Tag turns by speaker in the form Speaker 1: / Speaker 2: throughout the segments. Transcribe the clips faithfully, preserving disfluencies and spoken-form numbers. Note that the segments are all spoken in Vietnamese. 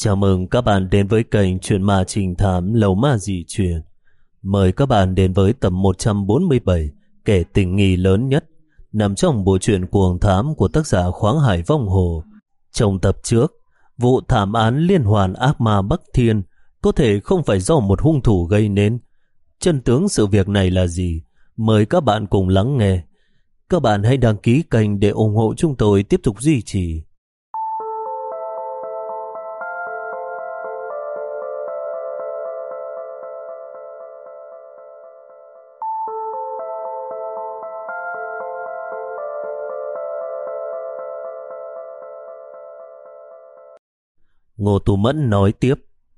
Speaker 1: Chào mừng các bạn đến với kênh Chuyện Ma Trình Thám Lầu Ma Dị Truyền. Mời các bạn đến với tập một trăm bốn mươi bảy, Kẻ tình nghi lớn nhất, nằm trong bộ truyện cuồng thám của tác giả Khoáng Hải Vong Hồ. Trong tập trước, vụ thảm án liên hoàn ác ma Bắc Thiên có thể không phải do một hung thủ gây nên. Chân tướng sự việc này là gì? Mời các bạn cùng lắng nghe. Các bạn hãy đăng ký kênh để ủng hộ chúng tôi tiếp tục duy trì. Ngô Tú Mẫn nói tiếp.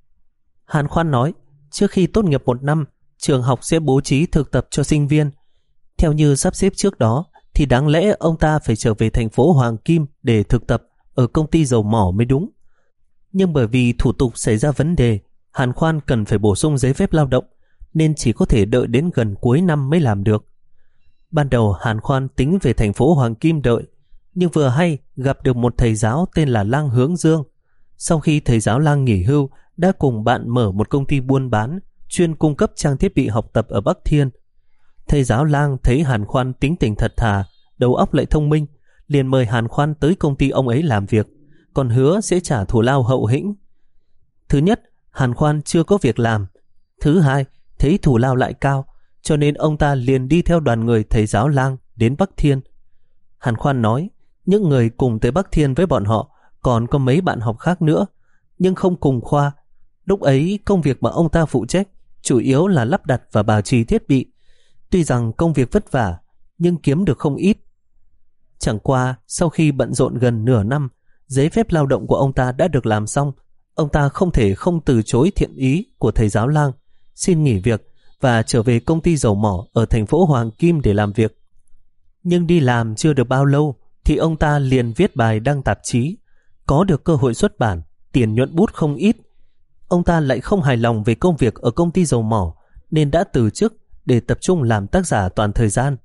Speaker 2: Hàn Khoan nói, trước khi tốt nghiệp một năm, trường học sẽ bố trí thực tập cho sinh viên. Theo như sắp xếp trước đó, thì đáng lẽ ông ta phải trở về thành phố Hoàng Kim để thực tập ở công ty dầu mỏ mới đúng. Nhưng bởi vì thủ tục xảy ra vấn đề, Hàn Khoan cần phải bổ sung giấy phép lao động, nên chỉ có thể đợi đến gần cuối năm mới làm được. Ban đầu Hàn Khoan tính về thành phố Hoàng Kim đợi, nhưng vừa hay gặp được một thầy giáo tên là Lang Hướng Dương. Sau khi thầy giáo Lang nghỉ hưu, đã cùng bạn mở một công ty buôn bán chuyên cung cấp trang thiết bị học tập ở Bắc Thiên. Thầy giáo Lang thấy Hàn Khoan tính tình thật thà, đầu óc lại thông minh, liền mời Hàn Khoan tới công ty ông ấy làm việc, còn hứa sẽ trả thù lao hậu hĩnh. Thứ nhất, Hàn Khoan chưa có việc làm. Thứ hai, thấy thù lao lại cao, cho nên ông ta liền đi theo đoàn người thầy giáo Lang đến Bắc Thiên. Hàn Khoan nói, những người cùng tới Bắc Thiên với bọn họ còn có mấy bạn học khác nữa, nhưng không cùng khoa. Lúc ấy công việc mà ông ta phụ trách chủ yếu là lắp đặt và bảo trì thiết bị. Tuy rằng công việc vất vả, nhưng kiếm được không ít. Chẳng qua sau khi bận rộn gần nửa năm, giấy phép lao động của ông ta đã được làm xong. Ông ta không thể không từ chối thiện ý của thầy giáo Lang, xin nghỉ việc và trở về công ty dầu mỏ ở thành phố Hoàng Kim để làm việc. Nhưng đi làm chưa được bao lâu thì ông ta liền viết bài đăng tạp chí. Có được cơ hội xuất bản, tiền nhuận bút không ít. Ông ta lại không hài lòng về công việc ở công ty dầu mỏ, nên đã từ chức để tập trung làm tác giả toàn thời gian.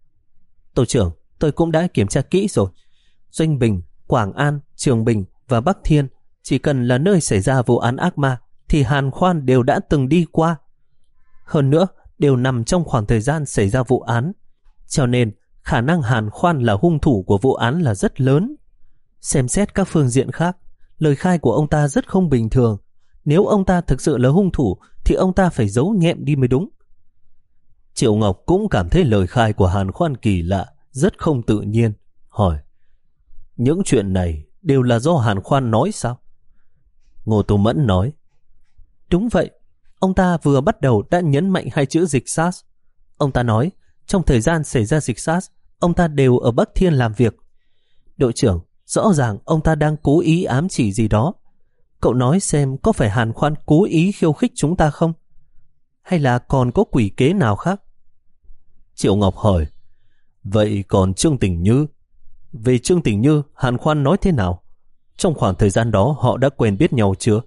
Speaker 2: Tổ trưởng, tôi cũng đã kiểm tra kỹ rồi. Doanh Bình, Quảng An, Trường Bình và Bắc Thiên, chỉ cần là nơi xảy ra vụ án ác ma thì Hàn Khoan đều đã từng đi qua. Hơn nữa, đều nằm trong khoảng thời gian xảy ra vụ án, cho nên khả năng Hàn Khoan là hung thủ của vụ án là rất lớn. Xem xét các phương diện khác, lời khai của ông ta rất không bình thường. Nếu ông ta thực sự là hung thủ thì ông ta phải giấu nhẹm đi mới đúng.
Speaker 1: Triệu Ngọc cũng cảm thấy lời khai của Hàn Khoan kỳ lạ, rất không tự nhiên, hỏi, những chuyện này đều là do Hàn Khoan nói sao? Ngô Tú Mẫn nói,
Speaker 2: đúng vậy. Ông ta vừa bắt đầu đã nhấn mạnh hai chữ dịch SARS. Ông ta nói trong thời gian xảy ra dịch SARS, ông ta đều ở Bắc Thiên làm việc. Đội trưởng, rõ ràng ông ta đang cố ý ám chỉ gì đó. Cậu nói xem có phải Hàn Khoan cố ý khiêu khích chúng ta không? Hay là còn có quỷ kế nào khác?
Speaker 1: Triệu Ngọc hỏi, vậy còn Trương Tình Như? Về Trương Tình Như, Hàn Khoan nói thế nào? Trong khoảng thời gian đó họ đã quen biết nhau chưa?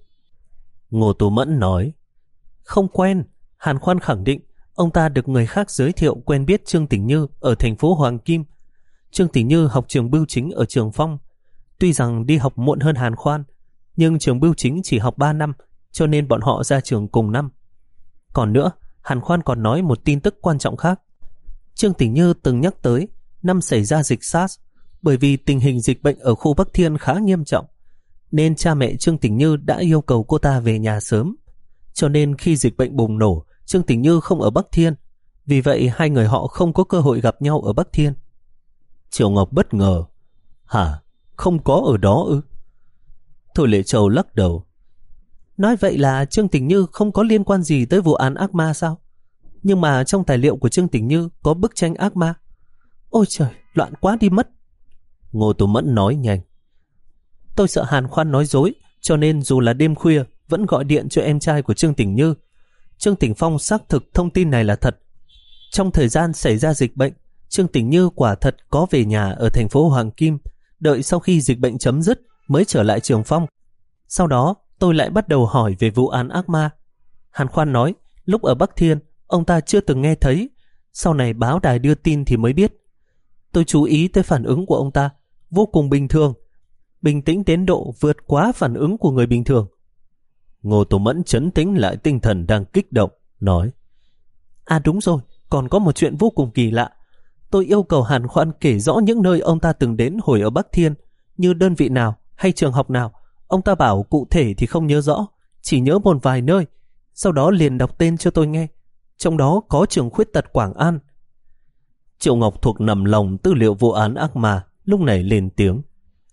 Speaker 2: Ngô Tú Mẫn nói, không quen. Hàn Khoan khẳng định ông ta được người khác giới thiệu quen biết Trương Tình Như ở thành phố Hoàng Kim. Trương Tình Như học trường bưu chính ở trường Phong. Tuy rằng đi học muộn hơn Hàn Khoan, nhưng trường bưu chính chỉ học ba năm, cho nên bọn họ ra trường cùng năm. Còn nữa, Hàn Khoan còn nói một tin tức quan trọng khác. Trương Tình Như từng nhắc tới năm xảy ra dịch SARS, bởi vì tình hình dịch bệnh ở khu Bắc Thiên khá nghiêm trọng, nên cha mẹ Trương Tình Như đã yêu cầu cô ta về nhà sớm. Cho nên khi dịch bệnh bùng nổ, Trương Tình Như không ở Bắc Thiên. Vì vậy hai người họ không có cơ hội gặp nhau ở Bắc Thiên.
Speaker 1: Triệu Ngọc bất ngờ, hả? Không có ở đó ư?
Speaker 2: Thôi Lệ Châu lắc đầu, nói vậy là Trương Tình Như không có liên quan gì tới vụ án ác ma sao? Nhưng mà trong tài liệu của Trương Tình Như có bức tranh ác ma. Ôi trời, loạn quá đi mất.
Speaker 1: Ngô Tú Mẫn nói nhanh,
Speaker 2: tôi sợ Hàn Khoan nói dối, cho nên dù là đêm khuya vẫn gọi điện cho em trai của Trương Tình Như. Trương Tình Phong xác thực thông tin này là thật. Trong thời gian xảy ra dịch bệnh, Trương Tình Như quả thật có về nhà ở thành phố Hoàng Kim, đợi sau khi dịch bệnh chấm dứt mới trở lại trường Phong. Sau đó tôi lại bắt đầu hỏi về vụ án ác ma. Hàn Khoan nói lúc ở Bắc Thiên ông ta chưa từng nghe thấy, sau này báo đài đưa tin thì mới biết. Tôi chú ý tới phản ứng của ông ta, vô cùng bình thường, bình tĩnh đến độ vượt quá phản ứng của người bình thường.
Speaker 1: Ngô Tố Mẫn trấn tĩnh lại tinh thần đang kích động, nói:
Speaker 2: À đúng rồi, còn có một chuyện vô cùng kỳ lạ. Tôi yêu cầu Hàn Khoan kể rõ những nơi ông ta từng đến hồi ở Bắc Thiên, như đơn vị nào hay trường học nào. Ông ta bảo cụ thể thì không nhớ rõ, chỉ nhớ một vài nơi. Sau đó liền đọc tên cho tôi nghe. Trong đó có trường khuyết tật Quảng An.
Speaker 1: Triệu Ngọc thuộc nằm lòng tư liệu vụ án ác ma, lúc này lên tiếng: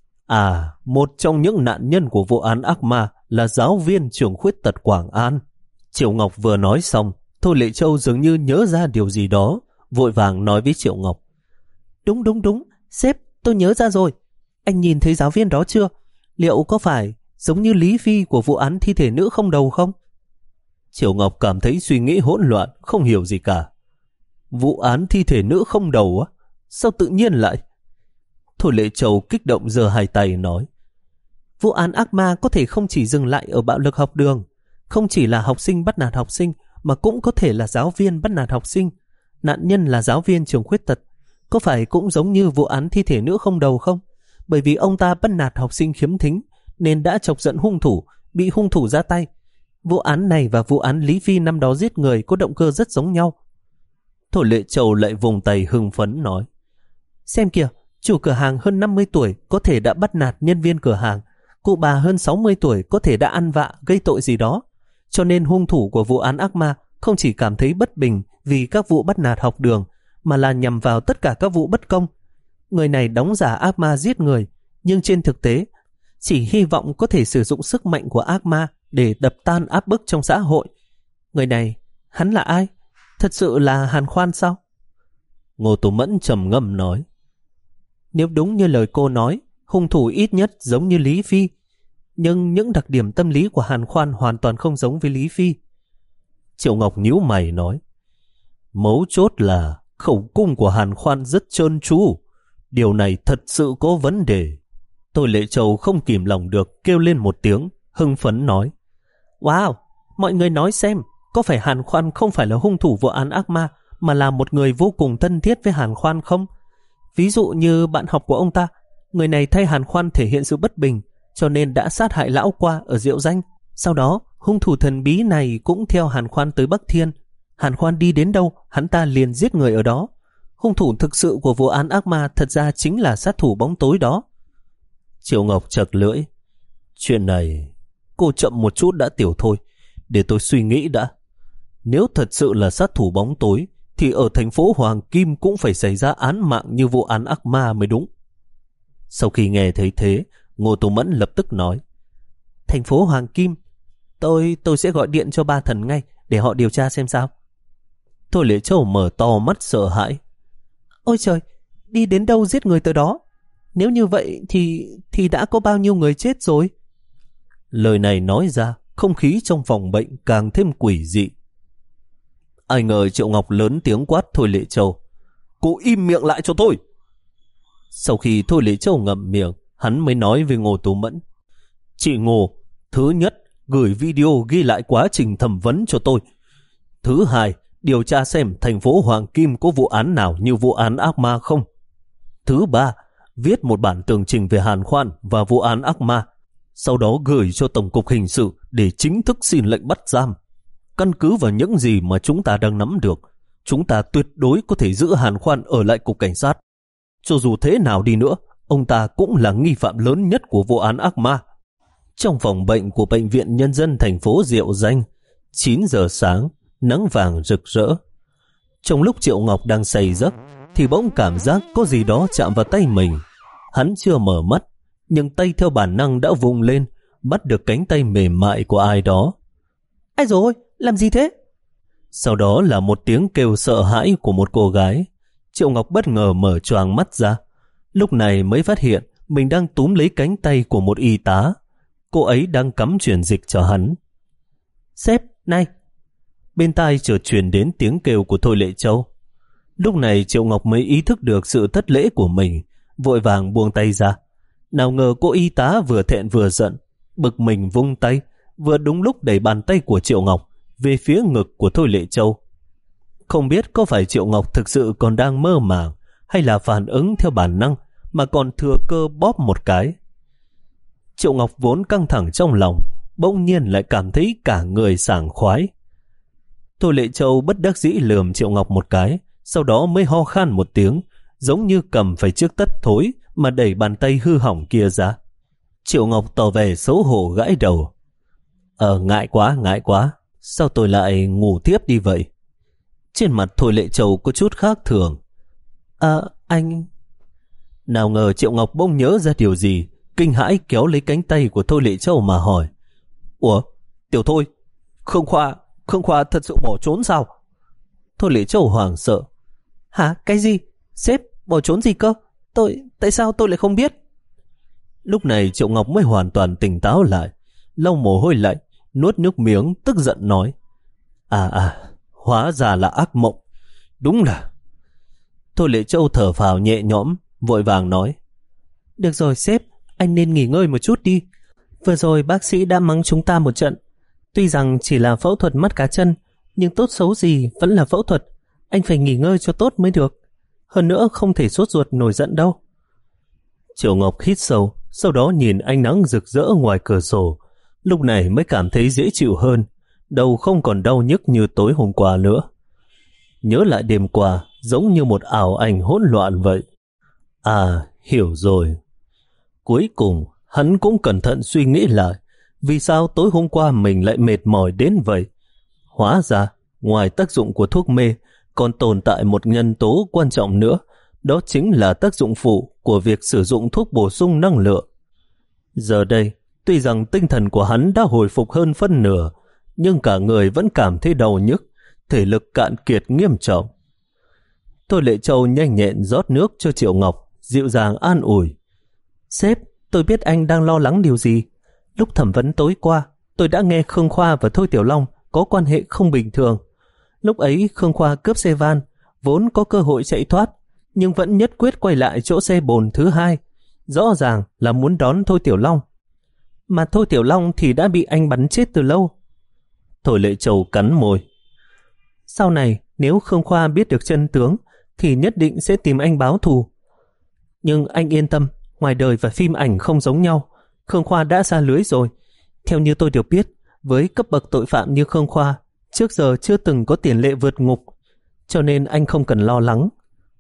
Speaker 1: À, một trong những nạn nhân của vụ án ác ma là giáo viên trường khuyết tật Quảng An. Triệu Ngọc vừa nói xong, Thôi Lệ Châu dường như nhớ ra điều gì đó, vội vàng nói với Triệu Ngọc:
Speaker 2: Đúng đúng đúng, sếp, tôi nhớ ra rồi. Anh nhìn thấy giáo viên đó chưa? Liệu có phải giống như Lý Phi của vụ án thi thể nữ không đầu không?
Speaker 1: Triệu Ngọc cảm thấy suy nghĩ hỗn loạn, không hiểu gì cả. Vụ án thi thể nữ không đầu á? Sao tự nhiên lại? Thôi Lệ Châu kích động giơ hai tay nói:
Speaker 2: Vụ án ác ma có thể không chỉ dừng lại ở bạo lực học đường, không chỉ là học sinh bắt nạt học sinh, mà cũng có thể là giáo viên bắt nạt học sinh. Nạn nhân là giáo viên trường khuyết tật. Có phải cũng giống như vụ án thi thể nữ không đầu không? Bởi vì ông ta bắt nạt học sinh khiếm thính nên đã chọc giận hung thủ, bị hung thủ ra tay. Vụ án này và vụ án Lý Phi năm đó giết người có động cơ rất giống nhau.
Speaker 1: Thôi Lệ Châu lại vùng tay hưng phấn nói:
Speaker 2: Xem kìa, chủ cửa hàng hơn năm mươi tuổi có thể đã bắt nạt nhân viên cửa hàng, cụ bà hơn sáu mươi tuổi có thể đã ăn vạ gây tội gì đó. Cho nên hung thủ của vụ án ác ma không chỉ cảm thấy bất bình vì các vụ bắt nạt học đường, mà là nhằm vào tất cả các vụ bất công. Người này đóng giả ác ma giết người, nhưng trên thực tế chỉ hy vọng có thể sử dụng sức mạnh của ác ma để đập tan áp bức trong xã hội. Người này, hắn là ai? Thật sự là Hàn Khoan sao?
Speaker 1: Ngô Tố Mẫn trầm ngâm nói:
Speaker 2: Nếu đúng như lời cô nói, hung thủ ít nhất giống như Lý Phi, nhưng những đặc điểm tâm lý của Hàn Khoan hoàn toàn không giống với Lý Phi.
Speaker 1: Triệu Ngọc nhíu mày nói: Mấu chốt là khẩu cung của Hàn Khoan rất trơn tru. Điều này thật sự có vấn đề. Tôi Lệ Châu không kìm lòng được kêu lên một tiếng, hưng phấn nói:
Speaker 2: Wow, mọi người nói xem, có phải Hàn Khoan không phải là hung thủ vụ án ác ma, mà là một người vô cùng thân thiết với Hàn Khoan không? Ví dụ như bạn học của ông ta, người này thay Hàn Khoan thể hiện sự bất bình, cho nên đã sát hại lão qua ở Diệu Danh. Sau đó, hung thủ thần bí này cũng theo Hàn Khoan tới Bắc Thiên. Hàn Khoan đi đến đâu, hắn ta liền giết người ở đó. Hung thủ thực sự của vụ án ác ma thật ra chính là sát thủ bóng tối đó.
Speaker 1: Triệu Ngọc chật lưỡi: Chuyện này, cô chậm một chút đã Tiểu Thôi, để tôi suy nghĩ đã. Nếu thật sự là sát thủ bóng tối, thì ở thành phố Hoàng Kim cũng phải xảy ra án mạng như vụ án ác ma mới đúng. Sau khi nghe thấy thế, Ngô Tố Mẫn lập tức nói:
Speaker 2: Thành phố Hoàng Kim, Tôi tôi sẽ gọi điện cho ba thần ngay để họ điều tra xem sao.
Speaker 1: Thôi Lệ Châu mở to mắt sợ hãi:
Speaker 2: Ôi trời, đi đến đâu giết người tới đó. Nếu như vậy thì thì đã có bao nhiêu người chết rồi?
Speaker 1: Lời này nói ra, không khí trong phòng bệnh càng thêm quỷ dị. Ai ngờ Triệu Ngọc lớn tiếng quát Thôi Lệ Châu: Cô im miệng lại cho tôi. Sau khi Thôi Lệ Châu ngậm miệng, hắn mới nói với Ngô Tú Mẫn: Chị Ngô, thứ nhất, gửi video ghi lại quá trình thẩm vấn cho tôi. Thứ hai, điều tra xem thành phố Hoàng Kim có vụ án nào như vụ án ác ma không. Thứ ba, viết một bản tường trình về Hàn Khoan và vụ án ác ma, sau đó gửi cho Tổng cục Hình sự để chính thức xin lệnh bắt giam. Căn cứ vào những gì mà chúng ta đang nắm được, chúng ta tuyệt đối có thể giữ Hàn Khoan ở lại cục cảnh sát. Cho dù thế nào đi nữa, ông ta cũng là nghi phạm lớn nhất của vụ án ác ma. Trong phòng bệnh của Bệnh viện Nhân dân thành phố Diệu Danh, chín giờ sáng, nắng vàng rực rỡ. Trong lúc Triệu Ngọc đang say giấc, thì bỗng cảm giác có gì đó chạm vào tay mình. Hắn chưa mở mắt, nhưng tay theo bản năng đã vùng lên, bắt được cánh tay mềm mại của ai đó.
Speaker 2: Ai rồi, làm gì thế?
Speaker 1: Sau đó là một tiếng kêu sợ hãi của một cô gái. Triệu Ngọc bất ngờ mở choàng mắt ra. Lúc này mới phát hiện mình đang túm lấy cánh tay của một y tá. Cô ấy đang cắm truyền dịch cho hắn.
Speaker 2: Sếp, này!
Speaker 1: Bên tai chợt truyền đến tiếng kêu của Thôi Lệ Châu. Lúc này Triệu Ngọc mới ý thức được sự thất lễ của mình, vội vàng buông tay ra. Nào ngờ cô y tá vừa thẹn vừa giận, bực mình vung tay, vừa đúng lúc đẩy bàn tay của Triệu Ngọc về phía ngực của Thôi Lệ Châu. Không biết có phải Triệu Ngọc thực sự còn đang mơ màng, hay là phản ứng theo bản năng mà còn thừa cơ bóp một cái. Triệu Ngọc vốn căng thẳng trong lòng, bỗng nhiên lại cảm thấy cả người sảng khoái. Thôi Lệ Châu bất đắc dĩ lườm Triệu Ngọc một cái, sau đó mới ho khan một tiếng, giống như cầm phải chiếc tất thối mà đẩy bàn tay hư hỏng kia ra. Triệu Ngọc tỏ vẻ xấu hổ gãi đầu. Ờ, ngại quá, ngại quá. Sao tôi lại ngủ tiếp đi vậy? Trên mặt Thôi Lệ Châu có chút khác thường. À, anh... Nào ngờ Triệu Ngọc bỗng nhớ ra điều gì, kinh hãi kéo lấy cánh tay của Thôi Lệ Châu mà hỏi. Ủa, Tiểu Thôi, Khương Khoa, Khương Khoa thật sự bỏ trốn sao? Thôi Lệ Châu hoảng sợ. Hả, cái gì? Sếp, bỏ trốn gì cơ? Tôi, tại sao tôi lại không biết? Lúc này Triệu Ngọc mới hoàn toàn tỉnh táo lại, lau mồ hôi lạnh, nuốt nước miếng, tức giận nói. À à, hóa ra là ác mộng. Đúng là... Thôi Lệ Châu thở phào nhẹ nhõm, vội vàng nói. Được rồi sếp, anh nên nghỉ ngơi một chút đi. Vừa rồi bác sĩ đã mắng chúng ta một trận. Tuy rằng chỉ là phẫu thuật mắt cá chân, nhưng tốt xấu gì vẫn là phẫu thuật. Anh phải nghỉ ngơi cho tốt mới được. Hơn nữa không thể sốt ruột nổi giận đâu. Triệu Ngọc hít sâu, sau đó nhìn ánh nắng rực rỡ ngoài cửa sổ. Lúc này mới cảm thấy dễ chịu hơn, đầu không còn đau nhức như tối hôm qua nữa. Nhớ lại đêm qua, giống như một ảo ảnh hỗn loạn vậy. À, hiểu rồi. Cuối cùng, hắn cũng cẩn thận suy nghĩ lại, vì sao tối hôm qua mình lại mệt mỏi đến vậy. Hóa ra, ngoài tác dụng của thuốc mê, còn tồn tại một nhân tố quan trọng nữa, đó chính là tác dụng phụ của việc sử dụng thuốc bổ sung năng lượng. Giờ đây, tuy rằng tinh thần của hắn đã hồi phục hơn phân nửa, nhưng cả người vẫn cảm thấy đau nhức, thể lực cạn kiệt nghiêm trọng. Thôi Lệ Châu nhanh nhẹn rót nước cho Triệu Ngọc, dịu dàng an ủi. Sếp, tôi biết anh đang lo lắng điều gì. Lúc thẩm vấn tối qua, tôi đã nghe Khương Khoa và Thôi Tiểu Long có quan hệ không bình thường. Lúc ấy Khương Khoa cướp xe van, vốn có cơ hội chạy thoát, nhưng vẫn nhất quyết quay lại chỗ xe bồn thứ hai. Rõ ràng là muốn đón Thôi Tiểu Long. Mà Thôi Tiểu Long thì đã bị anh bắn chết từ lâu. Thôi Lệ Châu cắn môi. Sau này, nếu Khương Khoa biết được chân tướng, thì nhất định sẽ tìm anh báo thù. Nhưng anh yên tâm, ngoài đời và phim ảnh không giống nhau. Khương Khoa đã ra lưới rồi. Theo như tôi được biết, với cấp bậc tội phạm như Khương Khoa, trước giờ chưa từng có tiền lệ vượt ngục, cho nên anh không cần lo lắng.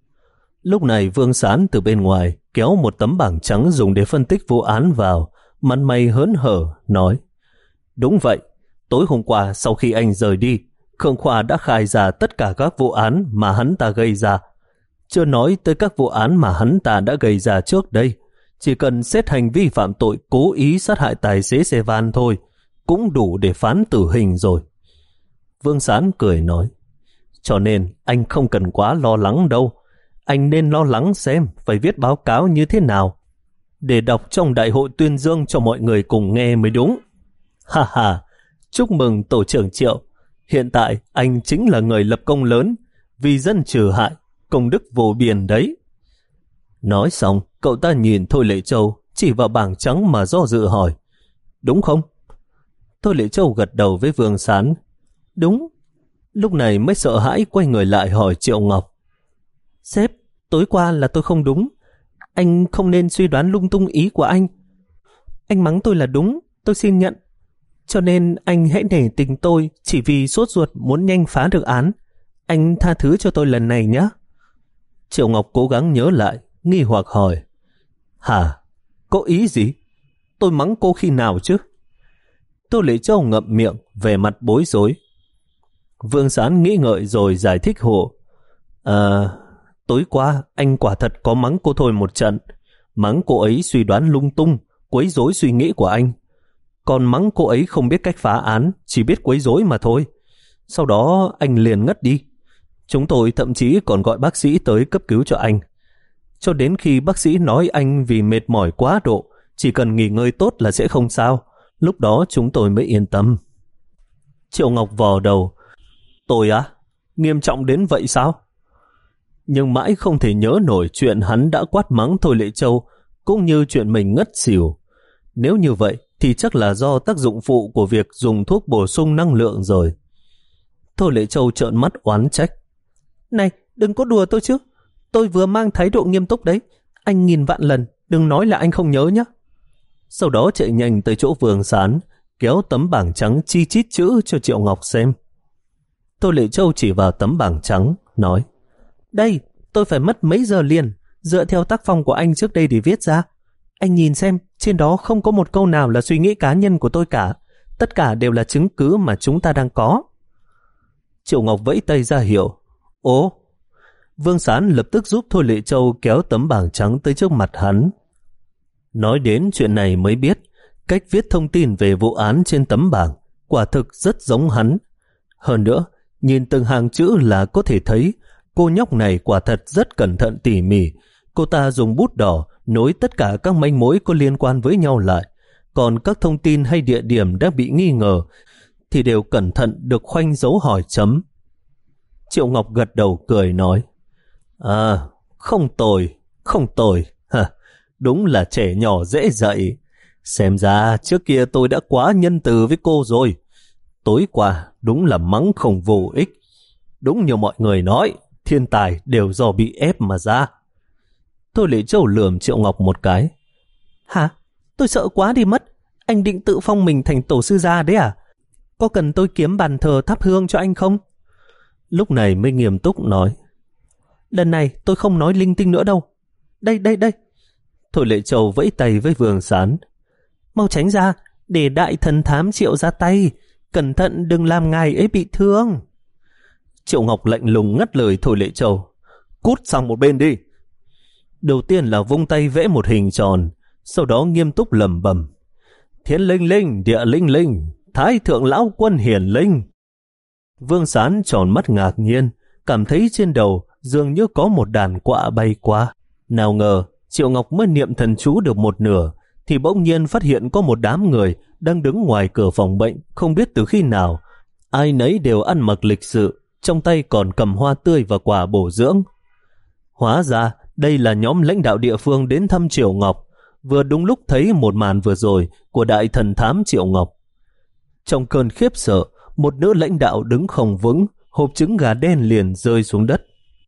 Speaker 1: Lúc này Vương Sán từ bên ngoài kéo một tấm bảng trắng dùng để phân tích vụ án vào, mặt mày hớn hở, nói. Đúng vậy, tối hôm qua sau khi anh rời đi, Khương Khoa đã khai ra tất cả các vụ án mà hắn ta gây ra. Chưa nói tới các vụ án mà hắn ta đã gây ra trước đây, chỉ cần xét hành vi phạm tội cố ý sát hại tài xế xe van thôi, cũng đủ để phán tử hình rồi. Vương Sán cười nói. Cho nên anh không cần quá lo lắng đâu. Anh nên lo lắng xem phải viết báo cáo như thế nào, để đọc trong đại hội tuyên dương cho mọi người cùng nghe mới đúng. Ha ha, chúc mừng tổ trưởng Triệu. Hiện tại anh chính là người lập công lớn, vì dân trừ hại, công đức vô biên đấy. Nói xong, cậu ta nhìn Thôi Lệ Châu, chỉ vào bảng trắng mà do dự hỏi. Đúng không? Thôi Lệ Châu gật đầu với Vương Sán. Đúng. Lúc này mới sợ hãi quay người lại hỏi Triệu Ngọc. Sếp, tối qua là tôi không đúng. Anh không nên suy đoán lung tung ý của anh. Anh mắng tôi là đúng, tôi xin nhận. Cho nên anh hãy nể tình tôi chỉ vì sốt ruột muốn nhanh phá được án. Anh tha thứ cho tôi lần này nhé. Triệu Ngọc cố gắng nhớ lại, nghi hoặc hỏi. Hả? Có ý gì? Tôi mắng cô khi nào chứ? Tô Lệ Châu ngậm miệng, vẻ mặt bối rối. Vương Sán nghĩ ngợi rồi giải thích hộ. À, tối qua anh quả thật có mắng cô Thôi một trận. Mắng cô ấy suy đoán lung tung, quấy rối suy nghĩ của anh. Còn mắng cô ấy không biết cách phá án, chỉ biết quấy rối mà thôi. Sau đó anh liền ngất đi. Chúng tôi thậm chí còn gọi bác sĩ tới cấp cứu cho anh. Cho đến khi bác sĩ nói anh vì mệt mỏi quá độ, chỉ cần nghỉ ngơi tốt là sẽ không sao. Lúc đó chúng tôi mới yên tâm. Triệu Ngọc vò đầu. Tôi á? Nghiêm trọng đến vậy sao? Nhưng mãi không thể nhớ nổi chuyện hắn đã quát mắng Thôi Lệ Châu, cũng như chuyện mình ngất xỉu. Nếu như vậy thì chắc là do tác dụng phụ của việc dùng thuốc bổ sung năng lượng rồi. Thôi Lệ Châu trợn mắt oán trách. Này, đừng có đùa tôi chứ. Tôi vừa mang thái độ nghiêm túc đấy. Anh nghìn vạn lần, đừng nói là anh không nhớ nhé. Sau đó chạy nhanh tới chỗ Vương Sán, kéo tấm bảng trắng chi chít chữ cho Triệu Ngọc xem.
Speaker 2: Tô Lệ Châu chỉ vào tấm bảng trắng, nói: Đây, tôi phải mất mấy giờ liền, dựa theo tác phong của anh trước đây để viết ra. Anh nhìn xem, trên đó không có một câu nào là suy nghĩ cá nhân của tôi cả. Tất cả đều là chứng cứ mà chúng ta đang có.
Speaker 1: Triệu Ngọc vẫy tay ra hiệu. Ồ! Vương Sán lập tức giúp Thôi Lệ Châu kéo tấm bảng trắng tới trước mặt hắn. Nói đến chuyện này mới biết, cách viết thông tin về vụ án trên tấm bảng quả thực rất giống hắn. Hơn nữa, nhìn từng hàng chữ là có thể thấy cô nhóc này quả thật rất cẩn thận tỉ mỉ. Cô ta dùng bút đỏ nối tất cả các manh mối có liên quan với nhau lại. Còn các thông tin hay địa điểm đã bị nghi ngờ thì đều cẩn thận được khoanh dấu hỏi chấm. Triệu Ngọc gật đầu cười nói: À, không tồi, không tồi. Hả, đúng là trẻ nhỏ dễ dạy. Xem ra trước kia tôi đã quá nhân từ với cô rồi. Tối qua đúng là mắng không vô ích. Đúng như mọi người nói, thiên tài đều do bị ép mà ra. Thôi Lệ Châu lườm Triệu Ngọc một cái.
Speaker 2: Hả? Tôi sợ quá đi mất. Anh định tự phong mình thành tổ sư gia đấy à? Có cần tôi kiếm bàn thờ thắp hương cho anh không?
Speaker 1: Lúc này mới nghiêm túc nói:
Speaker 2: Lần này tôi không nói linh tinh nữa đâu. Đây, đây, đây.
Speaker 1: Thôi Lệ Châu vẫy tay với Vương Sán.
Speaker 2: Mau tránh ra, để đại thần thám Triệu ra tay. Cẩn thận đừng làm ngài ấy bị thương.
Speaker 1: Triệu Ngọc lạnh lùng ngắt lời Thôi Lệ Châu. Cút sang một bên đi. Đầu tiên là vung tay vẽ một hình tròn, sau đó nghiêm túc lẩm bẩm: Thiên linh linh, địa linh linh, thái thượng lão quân hiển linh. Vương Sán tròn mắt ngạc nhiên, cảm thấy trên đầu dường như có một đàn quạ bay qua. Nào ngờ Triệu Ngọc mới niệm thần chú được một nửa thì bỗng nhiên phát hiện có một đám người đang đứng ngoài cửa phòng bệnh, không biết từ khi nào. Ai nấy đều ăn mặc lịch sự, trong tay còn cầm hoa tươi và quả bổ dưỡng. Hóa ra đây là nhóm lãnh đạo địa phương đến thăm Triệu Ngọc, vừa đúng lúc thấy một màn vừa rồi của đại thần thám Triệu Ngọc. Trong cơn khiếp sợ, một nữ lãnh đạo đứng không vững, hộp trứng gà đen liền rơi xuống đất.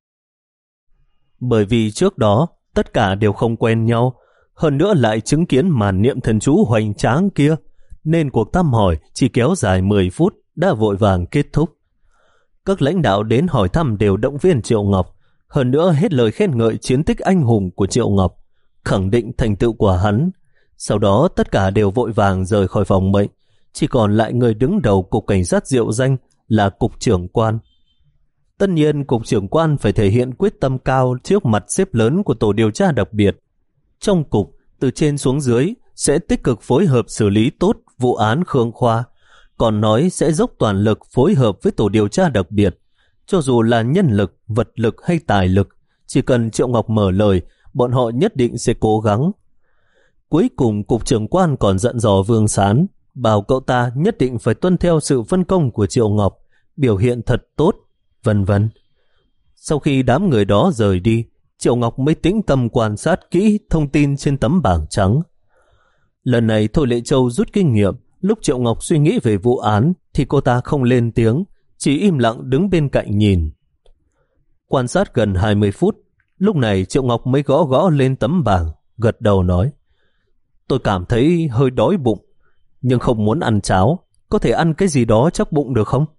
Speaker 1: Bởi vì trước đó tất cả đều không quen nhau, hơn nữa lại chứng kiến màn niệm thần chú hoành tráng kia, nên cuộc thăm hỏi chỉ kéo dài mười phút đã vội vàng kết thúc. Các lãnh đạo đến hỏi thăm đều động viên Triệu Ngọc, hơn nữa hết lời khen ngợi chiến tích anh hùng của Triệu Ngọc, khẳng định thành tựu của hắn. Sau đó tất cả đều vội vàng rời khỏi phòng bệnh, chỉ còn lại người đứng đầu cục cảnh sát Diệu Danh là cục trưởng quan. Tất nhiên cục trưởng quan phải thể hiện quyết tâm cao trước mặt sếp lớn của tổ điều tra đặc biệt. Trong cục, từ trên xuống dưới sẽ tích cực phối hợp xử lý tốt vụ án Khương Khoa, còn nói sẽ dốc toàn lực phối hợp với tổ điều tra đặc biệt. Cho dù là nhân lực, vật lực hay tài lực, chỉ cần Triệu Ngọc mở lời, bọn họ nhất định sẽ cố gắng. Cuối cùng cục trưởng quan còn dặn dò Vương Sán, bảo cậu ta nhất định phải tuân theo sự phân công của Triệu Ngọc, biểu hiện thật tốt, vân vân. Sau khi đám người đó rời đi, Triệu Ngọc mới tĩnh tâm quan sát kỹ thông tin trên tấm bảng trắng. Lần này Thôi Lệ Châu rút kinh nghiệm, lúc Triệu Ngọc suy nghĩ về vụ án thì cô ta không lên tiếng, chỉ im lặng đứng bên cạnh nhìn. Quan sát gần hai mươi phút, lúc này Triệu Ngọc mới gõ gõ lên tấm bảng, gật đầu nói: Tôi cảm thấy hơi đói bụng, nhưng không muốn ăn cháo, có thể ăn cái gì đó chắc bụng được không?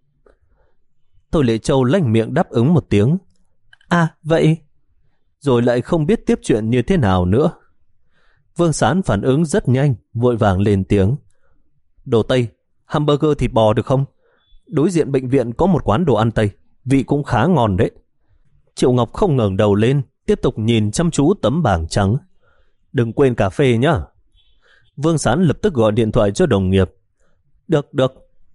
Speaker 1: Thôi Lệ Châu lanh miệng đáp ứng một tiếng: À, vậy. Rồi lại không biết tiếp chuyện như thế nào nữa. Vương Sán phản ứng rất nhanh, vội vàng lên tiếng: Đồ Tây, hamburger thịt bò được không? Đối diện bệnh viện có một quán đồ ăn Tây, vị cũng khá ngon đấy. Triệu Ngọc không ngẩng đầu lên, tiếp tục nhìn chăm chú tấm bảng trắng. Đừng quên cà phê nhá. Vương Sán lập tức gọi điện thoại cho đồng nghiệp. Được, được.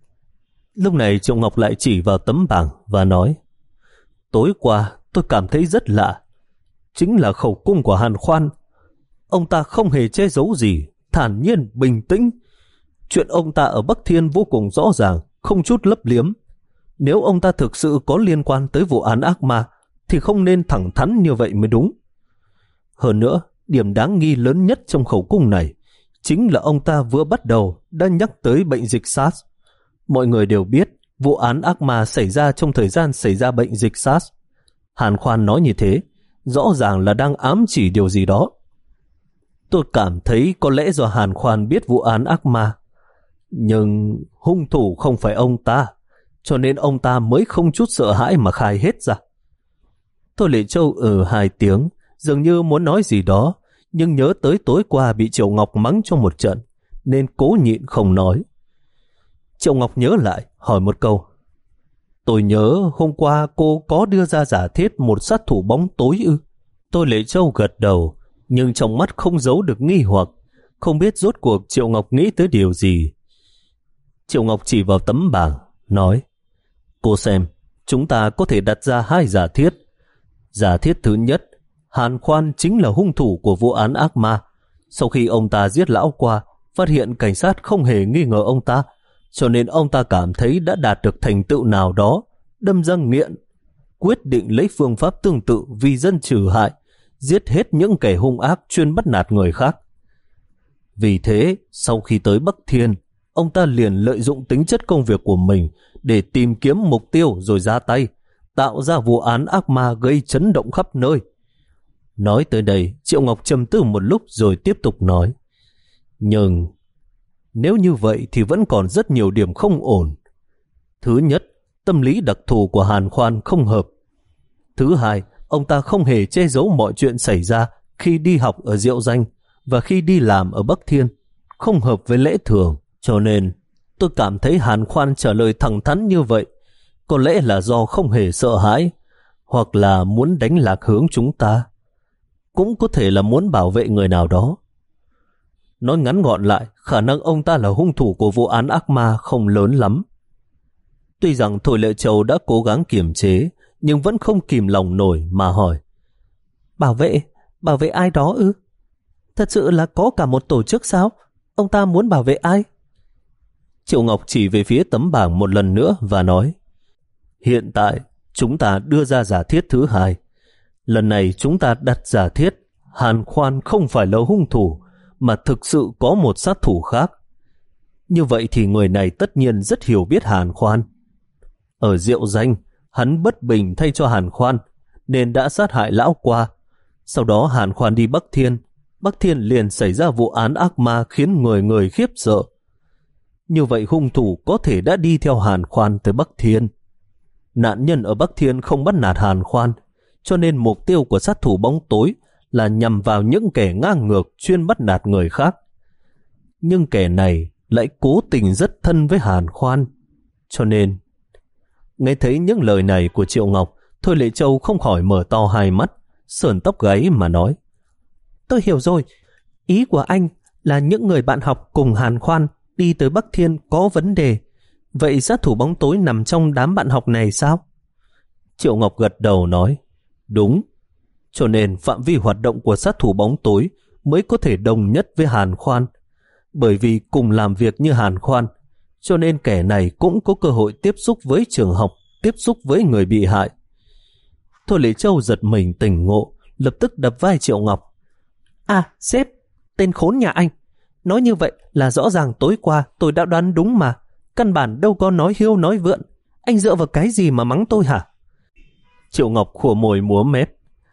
Speaker 1: Lúc này Triệu Ngọc lại chỉ vào tấm bảng và nói: Tối qua tôi cảm thấy rất lạ. Chính là khẩu cung của Hàn Khoan. Ông ta không hề che giấu gì, thản nhiên, bình tĩnh. Chuyện ông ta ở Bắc Thiên vô cùng rõ ràng, không chút lấp liếm. Nếu ông ta thực sự có liên quan tới vụ án ác ma thì không nên thẳng thắn như vậy mới đúng. Hơn nữa, điểm đáng nghi lớn nhất trong khẩu cung này chính là ông ta vừa bắt đầu đã nhắc tới bệnh dịch SARS. Mọi người đều biết vụ án ác ma xảy ra trong thời gian xảy ra bệnh dịch SARS. Hàn Khoan nói như thế, rõ ràng là đang ám chỉ điều gì đó. Tôi cảm thấy có lẽ do Hàn Khoan biết vụ án ác ma. Nhưng hung thủ không phải ông ta, cho nên ông ta mới không chút sợ hãi mà khai hết ra.
Speaker 2: Thôi Lệ Châu ừ hai tiếng, dường như muốn nói gì đó, nhưng nhớ tới tối qua bị Triệu Ngọc mắng cho một trận, nên cố nhịn không nói. Triệu Ngọc nhớ lại, hỏi một câu.
Speaker 1: Tôi nhớ hôm qua cô có đưa ra giả thiết một sát thủ bóng tối ư?
Speaker 2: Thôi Lệ Châu gật đầu, nhưng trong mắt không giấu được nghi hoặc, không biết rốt cuộc Triệu Ngọc nghĩ tới điều gì.
Speaker 1: Triệu Ngọc chỉ vào tấm bảng, nói, cô xem, chúng ta có thể đặt ra hai giả thiết. Giả thiết thứ nhất, Hàn Khoan chính là hung thủ của vụ án ác ma. Sau khi ông ta giết lão qua, phát hiện cảnh sát không hề nghi ngờ ông ta, cho nên ông ta cảm thấy đã đạt được thành tựu nào đó, đâm ra nghiện, quyết định lấy phương pháp tương tự vì dân trừ hại, giết hết những kẻ hung ác chuyên bắt nạt người khác. Vì thế, sau khi tới Bắc Thiên, ông ta liền lợi dụng tính chất công việc của mình để tìm kiếm mục tiêu rồi ra tay, tạo ra vụ án ác ma gây chấn động khắp nơi. Nói tới đây, Triệu Ngọc trầm tư một lúc rồi tiếp tục nói. Nhưng nếu như vậy thì vẫn còn rất nhiều điểm không ổn. Thứ nhất, tâm lý đặc thù của Hàn Khoan không hợp. Thứ hai, ông ta không hề che giấu mọi chuyện xảy ra khi đi học ở Diệu Danh và khi đi làm ở Bắc Thiên, không hợp với lẽ thường. Cho nên, tôi cảm thấy Hàn Khoan trả lời thẳng thắn như vậy có lẽ là do không hề sợ hãi, hoặc là muốn đánh lạc hướng chúng ta. Cũng có thể là muốn bảo vệ người nào đó. Nói ngắn gọn lại, khả năng ông ta là hung thủ của vụ án ác ma không lớn lắm. Tuy rằng Thôi Lệ Châu đã cố gắng kiềm chế, nhưng vẫn không kìm lòng nổi mà hỏi.
Speaker 2: Bảo vệ? Bảo vệ ai đó ư? Thật sự là có cả một tổ chức sao? Ông ta muốn bảo vệ ai?
Speaker 1: Triệu Ngọc chỉ về phía tấm bảng một lần nữa và nói, hiện tại chúng ta đưa ra giả thiết thứ hai. Lần này chúng ta đặt giả thiết Hàn Khoan không phải là hung thủ, mà thực sự có một sát thủ khác. Như vậy thì người này tất nhiên rất hiểu biết Hàn Khoan. Ở Diệu Danh, hắn bất bình thay cho Hàn Khoan, nên đã sát hại lão qua. Sau đó Hàn Khoan đi Bắc Thiên, Bắc Thiên liền xảy ra vụ án ác ma khiến người người khiếp sợ. Như vậy hung thủ có thể đã đi theo Hàn Khoan tới Bắc Thiên. Nạn nhân ở Bắc Thiên không bắt nạt Hàn Khoan, cho nên mục tiêu của sát thủ bóng tối là nhằm vào những kẻ ngang ngược chuyên bắt nạt người khác. Nhưng kẻ này lại cố tình rất thân với Hàn Khoan. Cho nên, nghe thấy những lời này của Triệu Ngọc, Thôi Lệ Châu không khỏi mở to hai mắt, sởn tóc gáy mà nói.
Speaker 2: Tôi hiểu rồi, ý của anh là những người bạn học cùng Hàn Khoan đi tới Bắc Thiên có vấn đề. Vậy sát thủ bóng tối nằm trong đám bạn học này sao?
Speaker 1: Triệu Ngọc gật đầu nói, đúng. Cho nên phạm vi hoạt động của sát thủ bóng tối mới có thể đồng nhất với Hàn Khoan. Bởi vì cùng làm việc như Hàn Khoan, cho nên kẻ này cũng có cơ hội tiếp xúc với trường học, tiếp xúc với người bị hại. Thôi Lệ Châu giật mình tỉnh ngộ, lập tức đập vai Triệu Ngọc.
Speaker 2: À, sếp, tên khốn nhà anh. Nói như vậy là rõ ràng tối qua tôi đã đoán đúng mà. Căn bản đâu có nói hiêu nói vượn. Anh dựa vào cái gì mà mắng tôi hả?
Speaker 1: Triệu Ngọc khua môi múa mép.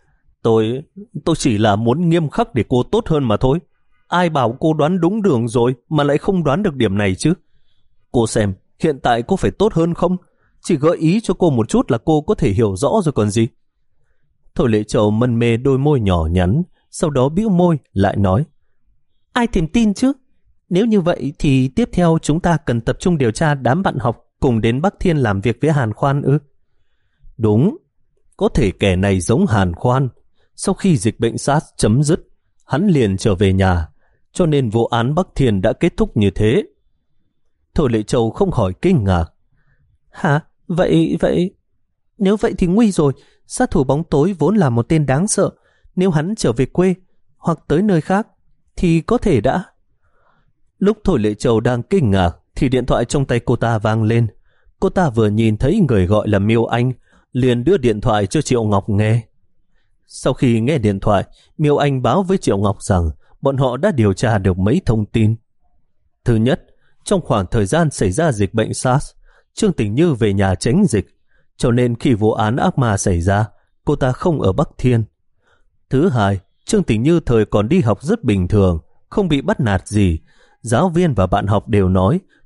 Speaker 1: Tôi, tôi chỉ là muốn nghiêm khắc để cô tốt hơn mà thôi. Ai bảo cô đoán đúng đường rồi mà lại không đoán được điểm này chứ? Cô xem, hiện tại cô phải tốt hơn không? Chỉ gợi ý cho cô một chút là cô có thể hiểu rõ rồi còn gì.
Speaker 2: Thôi Lệ Châu mân mê đôi môi nhỏ nhắn, sau đó bĩu môi lại nói. Ai thèm tin chứ? Nếu như vậy thì tiếp theo chúng ta cần tập trung điều tra đám bạn học cùng đến Bắc Thiên làm việc với Hàn Khoan ư?
Speaker 1: Đúng, có thể kẻ này giống Hàn Khoan. Sau khi dịch bệnh SARS chấm dứt, hắn liền trở về nhà, cho nên vụ án Bắc Thiên đã kết thúc như thế.
Speaker 2: Thôi Lệ Châu không khỏi kinh ngạc. Hả? Vậy, vậy... Nếu vậy thì nguy rồi, sát thủ bóng tối vốn là một tên đáng sợ. Nếu hắn trở về quê hoặc tới nơi khác thì có thể đã...
Speaker 1: Lúc Thôi Lệ Châu đang kinh ngạc thì điện thoại trong tay cô ta vang lên. Cô ta vừa nhìn thấy người gọi là Miêu Anh, liền đưa điện thoại cho Triệu Ngọc nghe. Sau khi nghe điện thoại, Miêu Anh báo với Triệu Ngọc rằng bọn họ đã điều tra được mấy thông tin. Thứ nhất, trong khoảng thời gian xảy ra dịch bệnh SARS, Trương Tình Như về nhà tránh dịch, cho nên khi vụ án ác ma xảy ra, cô ta không ở Bắc Thiên. Thứ hai, Trương Tình Như thời còn đi học rất bình thường, không bị bắt nạt gì. Giáo viên và bạn học đều nói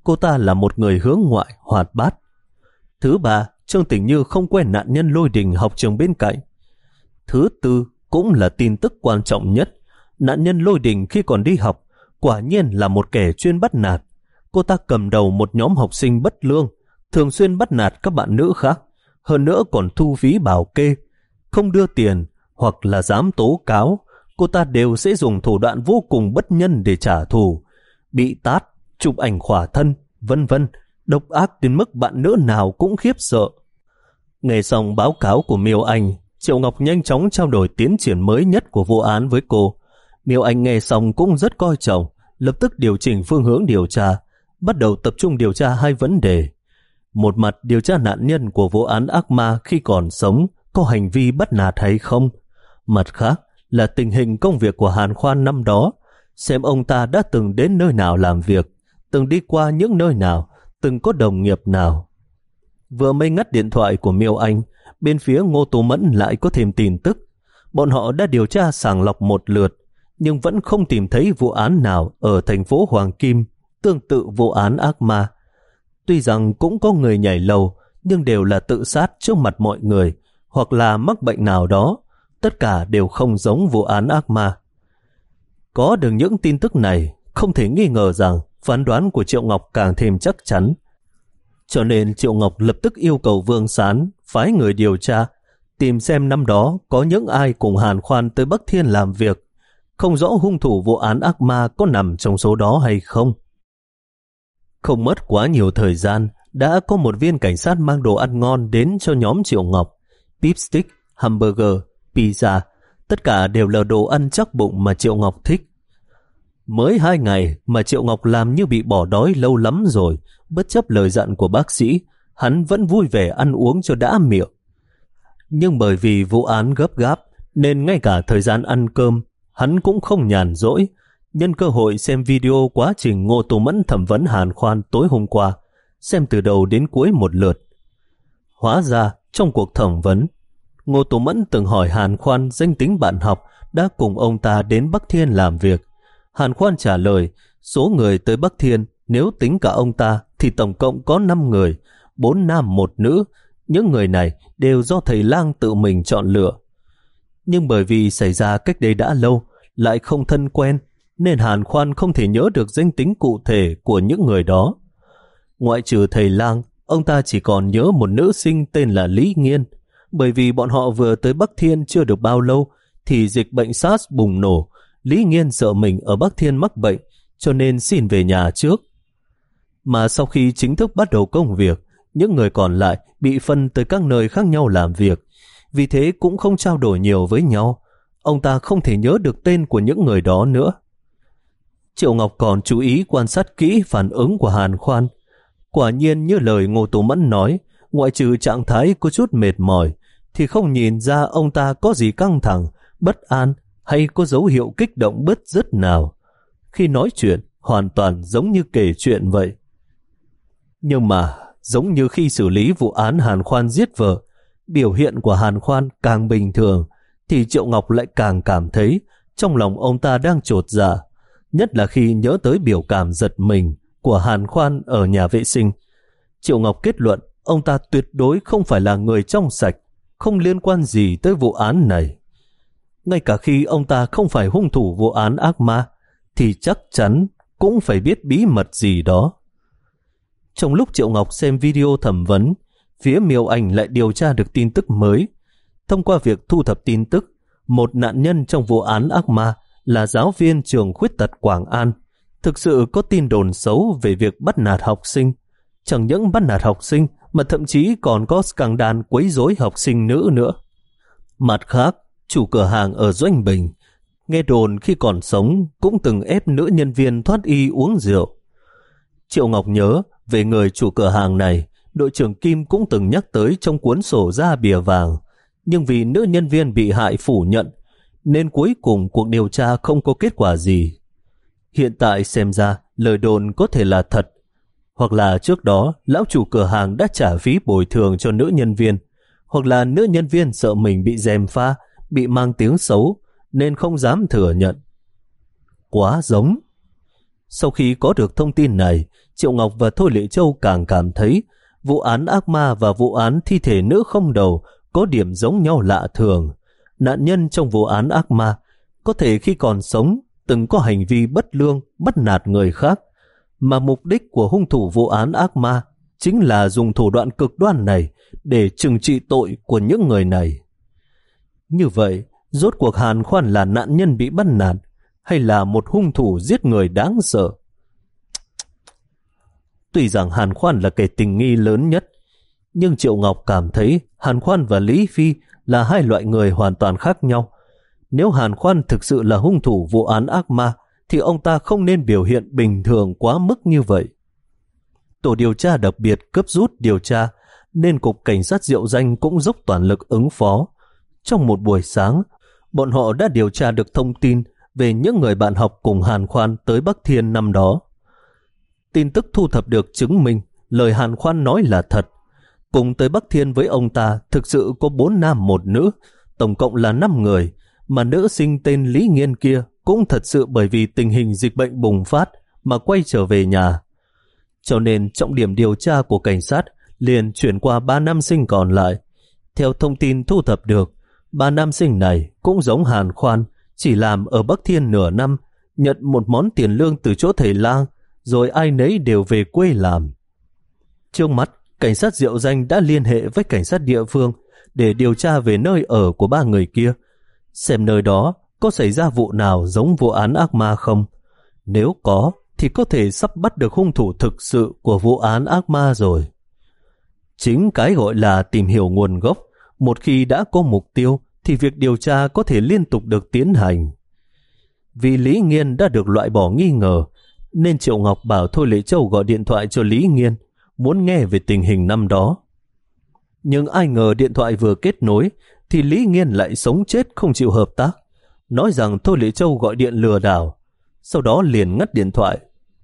Speaker 1: cô ta là một người hướng ngoại, hoạt bát. Thứ ba, Trương Tình Như không quen nạn nhân Lôi Đình học trường bên cạnh. Thứ tư, cũng là tin tức quan trọng nhất, nạn nhân Lôi Đình khi còn đi học quả nhiên là một kẻ chuyên bắt nạt. Cô ta cầm đầu một nhóm học sinh bất lương, thường xuyên bắt nạt các bạn nữ khác, hơn nữa còn thu phí bảo kê. Không đưa tiền hoặc là dám tố cáo, cô ta đều sẽ dùng thủ đoạn vô cùng bất nhân để trả thù. Bị tát, chụp ảnh khỏa thân, vân vân, độc ác đến mức bạn nữ nào cũng khiếp sợ. Nghe xong báo cáo của Miêu Anh, Triệu Ngọc nhanh chóng trao đổi tiến triển mới nhất của vụ án với cô. Miêu Anh nghe xong cũng rất coi trọng, lập tức điều chỉnh phương hướng điều tra, bắt đầu tập trung điều tra hai vấn đề. Một mặt điều tra nạn nhân của vụ án ác ma khi còn sống có hành vi bắt nạt hay không. Mặt khác là tình hình công việc của Hàn Khoan năm đó, xem ông ta đã từng đến nơi nào làm việc, từng đi qua những nơi nào, từng có đồng nghiệp nào. Vừa mới ngắt điện thoại của Miêu Anh, bên phía Ngô Tú Mẫn lại có thêm tin tức. Bọn họ đã điều tra sàng lọc một lượt, nhưng vẫn không tìm thấy vụ án nào ở thành phố Hoàng Kim tương tự vụ án ác ma. Tuy rằng cũng có người nhảy lầu, nhưng đều là tự sát trước mặt mọi người, hoặc là mắc bệnh nào đó. Tất cả đều không giống vụ án ác ma. Có được những tin tức này, không thể nghi ngờ rằng phán đoán của Triệu Ngọc càng thêm chắc chắn. Cho nên Triệu Ngọc lập tức yêu cầu Vương Sán phái người điều tra, tìm xem năm đó có những ai cùng Hàn Khoan tới Bắc Thiên làm việc, không rõ hung thủ vụ án ác ma có nằm trong số đó hay không. Không mất quá nhiều thời gian, đã có một viên cảnh sát mang đồ ăn ngon đến cho nhóm Triệu Ngọc. Beefstick, hamburger, pizza, tất cả đều là đồ ăn chắc bụng mà Triệu Ngọc thích. Mới hai ngày mà Triệu Ngọc làm như bị bỏ đói lâu lắm rồi, bất chấp lời dặn của bác sĩ, hắn vẫn vui vẻ ăn uống cho đã miệng. Nhưng bởi vì vụ án gấp gáp, nên ngay cả thời gian ăn cơm, hắn cũng không nhàn rỗi, nhân cơ hội xem video quá trình Ngô Tú Mẫn thẩm vấn Hàn Khoan tối hôm qua, xem từ đầu đến cuối một lượt. Hóa ra, trong cuộc thẩm vấn, Ngô Tú Mẫn từng hỏi Hàn Khoan danh tính bạn học đã cùng ông ta đến Bắc Thiên làm việc. Hàn Khoan trả lời, số người tới Bắc Thiên nếu tính cả ông ta thì tổng cộng có năm người, bốn nam một nữ. Những người này đều do thầy lang tự mình chọn lựa. Nhưng bởi vì xảy ra cách đây đã lâu, lại không thân quen, nên Hàn Khoan không thể nhớ được danh tính cụ thể của những người đó. Ngoại trừ thầy lang, ông ta chỉ còn nhớ một nữ sinh tên là Lý Nghiên. Bởi vì bọn họ vừa tới Bắc Thiên chưa được bao lâu thì dịch bệnh SARS bùng nổ. Lý Nghiên sợ mình ở Bắc Thiên mắc bệnh, cho nên xin về nhà trước. Mà sau khi chính thức bắt đầu công việc, những người còn lại bị phân tới các nơi khác nhau làm việc, vì thế cũng không trao đổi nhiều với nhau. Ông ta không thể nhớ được tên của những người đó nữa. Triệu Ngọc còn chú ý quan sát kỹ phản ứng của Hàn Khoan. Quả nhiên như lời Ngô Tú Mẫn nói, ngoại trừ trạng thái có chút mệt mỏi, thì không nhìn ra ông ta có gì căng thẳng, bất an hay có dấu hiệu kích động bứt rứt nào. Khi nói chuyện, hoàn toàn giống như kể chuyện vậy. Nhưng mà, giống như khi xử lý vụ án Hàn Khoan giết vợ, biểu hiện của Hàn Khoan càng bình thường, thì Triệu Ngọc lại càng cảm thấy trong lòng ông ta đang chột dạ, nhất là khi nhớ tới biểu cảm giật mình của Hàn Khoan ở nhà vệ sinh. Triệu Ngọc kết luận ông ta tuyệt đối không phải là người trong sạch, không liên quan gì tới vụ án này. Ngay cả khi ông ta không phải hung thủ vụ án ác ma, thì chắc chắn cũng phải biết bí mật gì đó. Trong lúc Triệu Ngọc xem video thẩm vấn, phía Miêu Anh lại điều tra được tin tức mới. Thông qua việc thu thập tin tức, một nạn nhân trong vụ án ác ma là giáo viên trường khuyết tật Quảng An, thực sự có tin đồn xấu về việc bắt nạt học sinh. Chẳng những bắt nạt học sinh, mà thậm chí còn có scandal quấy rối học sinh nữ nữa. Mặt khác, chủ cửa hàng ở Doanh Bình, nghe đồn khi còn sống cũng từng ép nữ nhân viên thoát y uống rượu. Triệu Ngọc nhớ về người chủ cửa hàng này, đội trưởng Kim cũng từng nhắc tới trong cuốn sổ ra bìa vàng, nhưng vì nữ nhân viên bị hại phủ nhận, nên cuối cùng cuộc điều tra không có kết quả gì. Hiện tại xem ra lời đồn có thể là thật, hoặc là trước đó lão chủ cửa hàng đã trả phí bồi thường cho nữ nhân viên, hoặc là nữ nhân viên sợ mình bị gièm pha, bị mang tiếng xấu, nên không dám thừa nhận. Quá giống. Sau khi có được thông tin này, Triệu Ngọc và Thôi Lệ Châu càng cảm thấy vụ án ác ma và vụ án thi thể nữ không đầu có điểm giống nhau lạ thường. Nạn nhân trong vụ án ác ma có thể khi còn sống từng có hành vi bất lương, bắt nạt người khác, mà mục đích của hung thủ vụ án ác ma chính là dùng thủ đoạn cực đoan này để trừng trị tội của những người này. Như vậy, rốt cuộc Hàn Khoan là nạn nhân bị bắt nạt hay là một hung thủ giết người đáng sợ? Tuy rằng Hàn Khoan là kẻ tình nghi lớn nhất, nhưng Triệu Ngọc cảm thấy Hàn Khoan và Lý Phi là hai loại người hoàn toàn khác nhau. Nếu Hàn Khoan thực sự là hung thủ vụ án ác ma, thì ông ta không nên biểu hiện bình thường quá mức như vậy. Tổ điều tra đặc biệt cấp rút điều tra, nên Cục Cảnh sát Diệu Danh cũng dốc toàn lực ứng phó. Trong một buổi sáng, bọn họ đã điều tra được thông tin về những người bạn học cùng Hàn Khoan tới Bắc Thiên năm đó. Tin tức thu thập được chứng minh lời Hàn Khoan nói là thật. Cùng tới Bắc Thiên với ông ta thực sự có bốn nam một nữ, tổng cộng là năm người, mà nữ sinh tên Lý Nghiên kia cũng thật sự bởi vì tình hình dịch bệnh bùng phát mà quay trở về nhà. Cho nên trọng điểm điều tra của cảnh sát liền chuyển qua ba nam sinh còn lại. Theo thông tin thu thập được, ba nam sinh này cũng giống Hàn Khoan, chỉ làm ở Bắc Thiên nửa năm, nhận một món tiền lương từ chỗ thầy lang, rồi ai nấy đều về quê làm. Trước mắt, cảnh sát Diệu Danh đã liên hệ với cảnh sát địa phương để điều tra về nơi ở của ba người kia, xem nơi đó có xảy ra vụ nào giống vụ án ác ma không. Nếu có, thì có thể sắp bắt được hung thủ thực sự của vụ án ác ma rồi. Chính cái gọi là tìm hiểu nguồn gốc, một khi đã có mục tiêu thì việc điều tra có thể liên tục được tiến hành. Vì Lý Nghiên đã được loại bỏ nghi ngờ, nên Triệu Ngọc bảo Thôi Lệ Châu gọi điện thoại cho Lý Nghiên, muốn nghe về tình hình năm đó. Nhưng ai ngờ điện thoại vừa kết nối thì Lý Nghiên lại sống chết không chịu hợp tác, nói rằng Thôi Lệ Châu gọi điện lừa đảo, sau đó liền ngắt điện thoại.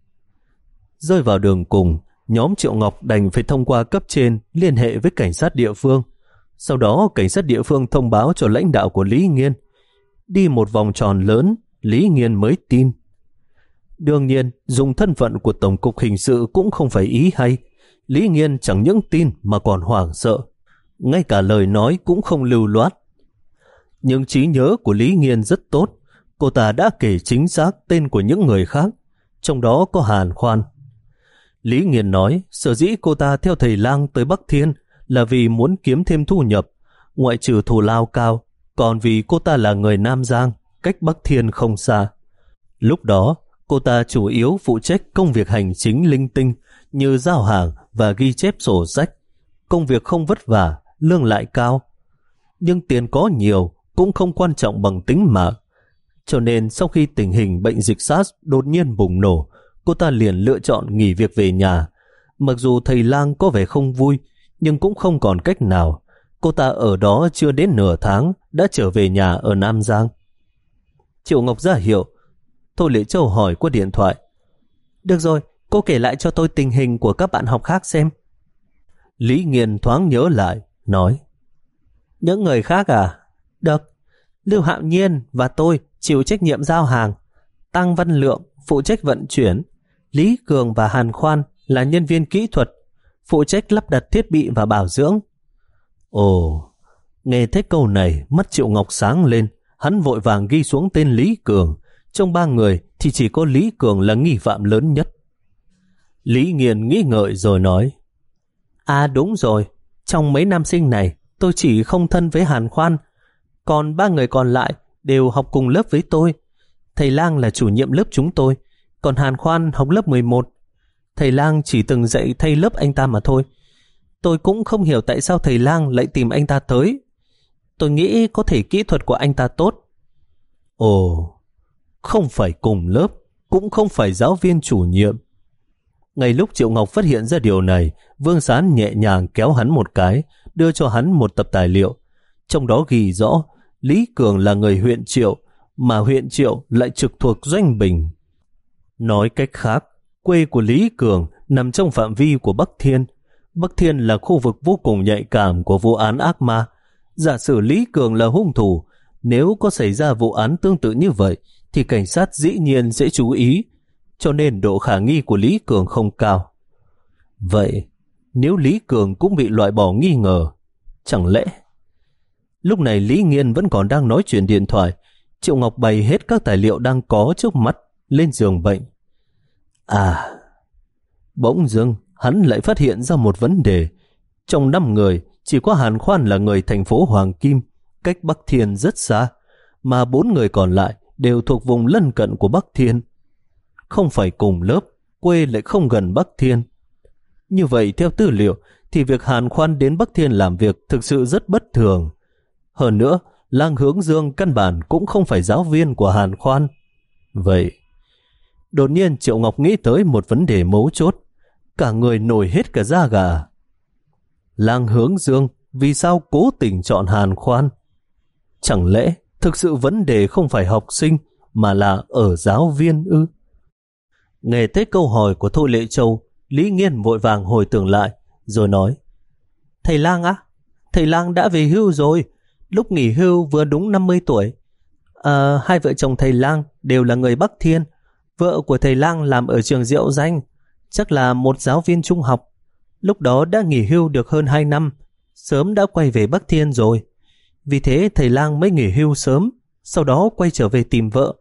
Speaker 1: Rơi vào đường cùng, nhóm Triệu Ngọc đành phải thông qua cấp trên liên hệ với cảnh sát địa phương. Sau đó cảnh sát địa phương thông báo cho lãnh đạo của Lý Nghiên. Đi một vòng tròn lớn, Lý Nghiên mới tin. Đương nhiên, dùng thân phận của Tổng cục Hình sự cũng không phải ý hay. Lý Nghiên chẳng những tin mà còn hoảng sợ, ngay cả lời nói cũng không lưu loát. Nhưng trí nhớ của Lý Nghiên rất tốt, cô ta đã kể chính xác tên của những người khác, trong đó có Hàn Khoan. Lý Nghiên nói sở dĩ cô ta theo thầy lang tới Bắc Thiên là vì muốn kiếm thêm thu nhập, ngoại trừ thù lao cao, còn vì cô ta là người Nam Giang, cách Bắc Thiên không xa. Lúc đó, cô ta chủ yếu phụ trách công việc hành chính linh tinh như giao hàng và ghi chép sổ sách. Công việc không vất vả, lương lại cao. Nhưng tiền có nhiều cũng không quan trọng bằng tính mạng. Cho nên sau khi tình hình bệnh dịch SARS đột nhiên bùng nổ, cô ta liền lựa chọn nghỉ việc về nhà. Mặc dù thầy lang có vẻ không vui, nhưng cũng không còn cách nào. Cô ta ở đó chưa đến nửa tháng đã trở về nhà ở Nam Giang. Triệu Ngọc ra hiệu. Thôi Lệ Châu hỏi qua điện thoại. Được rồi, cô kể lại cho tôi tình hình của các bạn học khác xem. Lý Nghiên thoáng nhớ lại, nói. Những người khác à? Được. Lưu Hạo Nhiên và tôi chịu trách nhiệm giao hàng. Tăng Văn Lượng phụ trách vận chuyển. Lý Cường và Hàn Khoan là nhân viên kỹ thuật, phụ trách lắp đặt thiết bị và bảo dưỡng. Ồ, nghe thấy câu này, mắt Triệu Ngọc sáng lên. Hắn vội vàng ghi xuống tên Lý Cường. Trong ba người thì chỉ có Lý Cường là nghi phạm lớn nhất. Lý Nghiên nghĩ ngợi rồi nói. À đúng rồi, trong mấy nam sinh này tôi chỉ không thân với Hàn Khoan, còn ba người còn lại đều học cùng lớp với tôi. Thầy lang là chủ nhiệm lớp chúng tôi, còn Hàn Khoan học lớp mười một. Thầy lang chỉ từng dạy thay lớp anh ta mà thôi. Tôi cũng không hiểu tại sao thầy lang lại tìm anh ta tới. Tôi nghĩ có thể kỹ thuật của anh ta tốt. Ồ, không phải cùng lớp, cũng không phải giáo viên chủ nhiệm. Ngay lúc Triệu Ngọc phát hiện ra điều này, Vương Sán nhẹ nhàng kéo hắn một cái, đưa cho hắn một tập tài liệu. Trong đó ghi rõ Lý Cường là người huyện Triệu, mà huyện Triệu lại trực thuộc Doanh Bình. Nói cách khác, quê của Lý Cường nằm trong phạm vi của Bắc Thiên. Bắc Thiên là khu vực vô cùng nhạy cảm của vụ án ác ma. Giả sử Lý Cường là hung thủ, nếu có xảy ra vụ án tương tự như vậy, thì cảnh sát dĩ nhiên sẽ chú ý. cho nên độ khả nghi của Lý Cường không cao. Vậy, nếu Lý Cường cũng bị loại bỏ nghi ngờ, chẳng lẽ... Lúc này Lý Nghiên vẫn còn đang nói chuyện điện thoại, Triệu Ngọc bày hết các tài liệu đang có trước mắt lên giường bệnh. À, bỗng dưng hắn lại phát hiện ra một vấn đề. Trong năm người, chỉ có Hàn Khoan là người thành phố Hoàng Kim, cách Bắc Thiên rất xa, mà bốn người còn lại đều thuộc vùng lân cận của Bắc Thiên. Không phải cùng lớp, quê lại không gần Bắc Thiên. Như vậy theo tư liệu thì việc Hàn Khoan đến Bắc Thiên làm việc thực sự rất bất thường. Hơn nữa, Lang Hướng Dương căn bản cũng không phải giáo viên của Hàn Khoan. Vậy, đột nhiên Triệu Ngọc nghĩ tới một vấn đề mấu chốt, cả người nổi hết cả da gà. Lang Hướng Dương vì sao cố tình chọn Hàn Khoan? Chẳng lẽ thực sự vấn đề không phải học sinh mà là ở giáo viên ư? Nghe tới câu hỏi của Thôi Lệ Châu, Lý Nghiên vội vàng hồi tưởng lại, rồi nói: Thầy Lang á? Thầy Lang đã về hưu rồi, lúc nghỉ hưu vừa đúng năm mươi tuổi. À, hai vợ chồng thầy Lang đều là người Bắc Thiên. Vợ của thầy Lang làm ở trường Diệu Danh, chắc là một giáo viên trung học. Lúc đó đã nghỉ hưu được hơn hai năm, sớm đã quay về Bắc Thiên rồi. Vì thế thầy Lang mới nghỉ hưu sớm, sau đó quay trở về tìm vợ.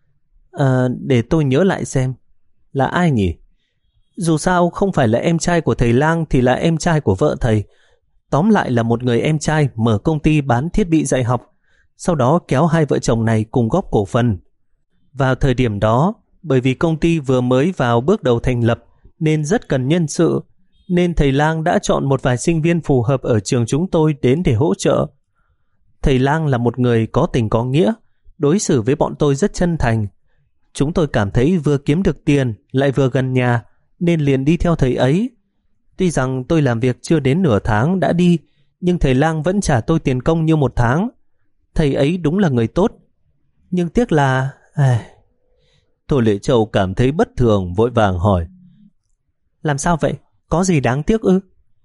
Speaker 1: À, để tôi nhớ lại xem, là ai nhỉ? Dù sao không phải là em trai của thầy Lang thì là em trai của vợ thầy. Tóm lại là một người em trai mở công ty bán thiết bị dạy học, sau đó kéo hai vợ chồng này cùng góp cổ phần. Vào thời điểm đó, bởi vì công ty vừa mới vào bước đầu thành lập nên rất cần nhân sự, nên thầy Lang đã chọn một vài sinh viên phù hợp ở trường chúng tôi đến để hỗ trợ. Thầy Lang là một người có tình có nghĩa, đối xử với bọn tôi rất chân thành. Chúng tôi cảm thấy vừa kiếm được tiền lại vừa gần nhà, nên liền đi theo thầy ấy. Tuy rằng tôi làm việc chưa đến nửa tháng đã đi, nhưng thầy Lang vẫn trả tôi tiền công như một tháng. Thầy ấy đúng là người tốt. Nhưng tiếc là... À... Thôi Lệ Châu cảm thấy bất thường, vội vàng hỏi: Làm sao vậy? Có gì đáng tiếc ư?